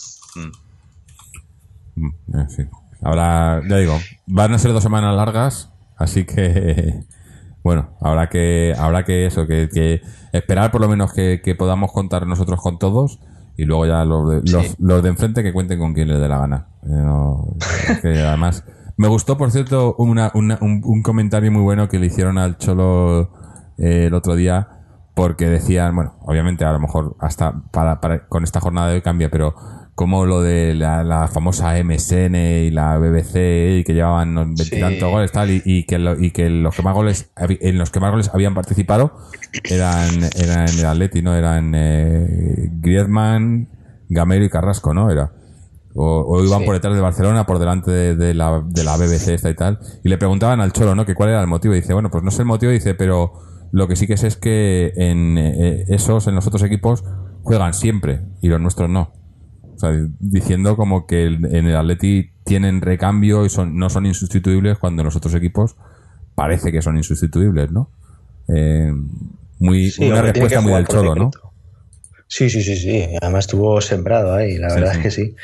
Mm, en fin. Ahora, ya digo, van a ser dos semanas largas, así que bueno, habrá que habrá que eso, que, que esperar por lo menos que, que podamos contar nosotros con todos y luego ya los de, los, Sí. los de enfrente que cuenten con quien les dé la gana. Eh, no, es que además me gustó, por cierto, una, una- un, un comentario muy bueno que le hicieron al Cholo eh, el otro día, porque decían, bueno, obviamente a lo mejor hasta para, para con esta jornada de hoy cambia, pero como lo de la, la famosa M S N y la B B C y que llevaban veintitantos Sí. goles tal y, y que lo- y que los que más goles habi- en los que más goles habían participado eran eran el Atleti, no eran eh, Griezmann, Gameiro y Carrasco, ¿no? Era o, o iban Sí. por detrás de Barcelona, por delante de, de la, de la B B C esta y tal, y le preguntaban al Cholo, ¿no? Que cuál era el motivo, y dice, bueno, pues no sé el motivo, dice, pero lo que sí que sé es que en eh, esos, en los otros equipos juegan siempre y los nuestros no. O sea, diciendo como que el- en el Atleti tienen recambio y son no son insustituibles cuando en los otros equipos parece que son insustituibles, ¿no? Eh, muy Sí, una hombre, tiene que respuesta muy jugar del por Cholo, ¿no? decreto. Sí, sí, sí, sí. Además estuvo sembrado ahí, la Sí, verdad sí. es que sí.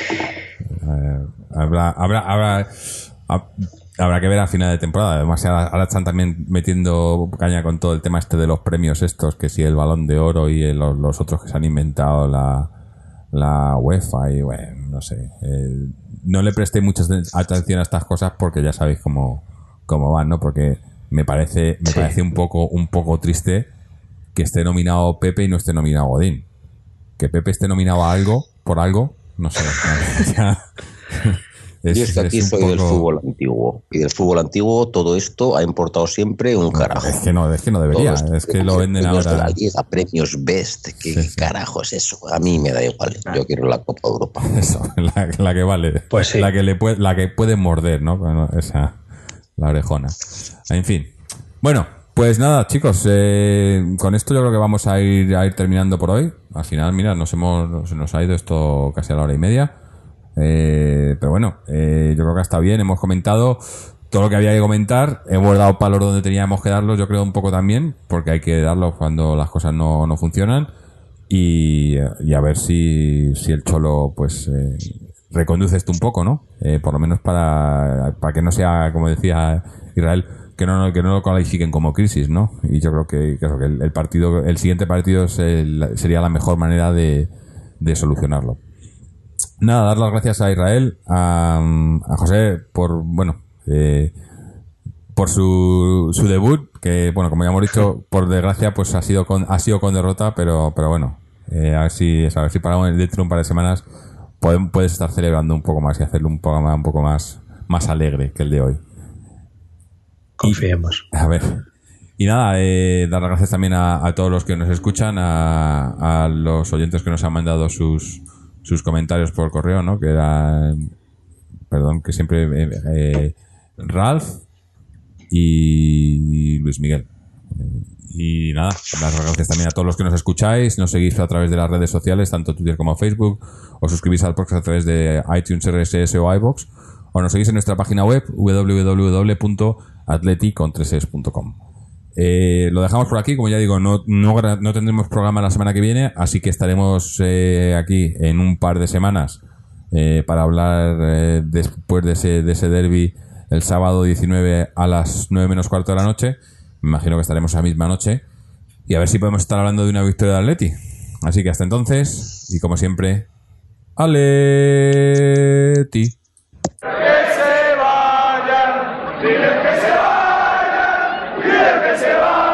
Eh, habrá, habrá, habrá, ha- habrá que ver a final de temporada. Además, ahora, ahora están también metiendo caña con todo el tema este de los premios estos, que si el Balón de Oro y el- los, los otros que se han inventado la, la UEFA y bueno, no sé. Eh, no le presté mucha atención a estas cosas porque ya sabéis cómo, cómo van, ¿no? Porque me parece, me Sí. parece un poco, un poco triste que esté nominado Pepe y no esté nominado Godín. Que Pepe esté nominado a algo, por algo, no sé. Ya. Es- Yo es que aquí es un soy del poco- fútbol antiguo. Y del fútbol antiguo todo esto ha importado siempre un carajo. Es que no, es que no debería. Todos Es que lo venden premios de ahora. la Liga, premios Best. ¿Qué Sí, sí. carajo es eso? A mí me da igual. Yo quiero la Copa de Europa. Eso, la, la que vale. Pues sí. La que le puede, la que puede morder, ¿no? Bueno, esa, la orejona. En fin. Bueno, pues nada, chicos. eh, con esto yo creo que vamos a ir, a ir terminando por hoy. Al final, mira, nos hemos, se nos ha ido esto casi a la hora y media. Eh, pero bueno, eh, yo creo que está bien. Hemos comentado todo lo que había que comentar. Hemos dado palos donde teníamos que darlos, yo creo un poco también, porque hay que darlos cuando las cosas no, no funcionan. Y, y a ver si, si el Cholo, pues, eh, reconduce esto un poco, ¿no? Eh, por lo menos para, para que no sea, como decía Israel, que no, que no lo califiquen como crisis, ¿no? Y yo creo que, que el, el partido, el siguiente partido es el- sería la mejor manera de, de solucionarlo. Nada, dar las gracias a Israel, a, a José por, bueno, eh, por su, su debut, que bueno, como ya hemos dicho, por desgracia, pues ha sido con, ha sido con derrota, pero, pero bueno, eh, a ver si, a ver si para dentro de un par de semanas pueden- puedes estar celebrando un poco más y hacerlo un poco más, un poco más, más alegre que el de hoy. Confiemos. A ver. Y nada, eh, dar las gracias también a, a todos los que nos escuchan, a, a los oyentes que nos han mandado sus, sus comentarios por correo, ¿no? Que eran, perdón, que siempre eh, eh, Ralph y Luis Miguel. Y nada, dar las gracias también a todos los que nos escucháis, nos seguís a través de las redes sociales, tanto Twitter como Facebook, o suscribís al podcast a través de iTunes, R S S o iVoox, o nos seguís en nuestra página web w w w punto atleti con tres es punto com. Eh, lo dejamos por aquí, como ya digo, no, no, no tendremos programa la semana que viene, así que estaremos eh, aquí en un par de semanas eh, para hablar eh, después de ese, de ese derbi el sábado diecinueve a las nueve menos cuarto de la noche. Me imagino que estaremos esa misma noche y a ver si podemos estar hablando de una victoria del Atleti. Así que hasta entonces, y como siempre, Atleti. Que se vayan, diles que se vayan, diles que se vayan.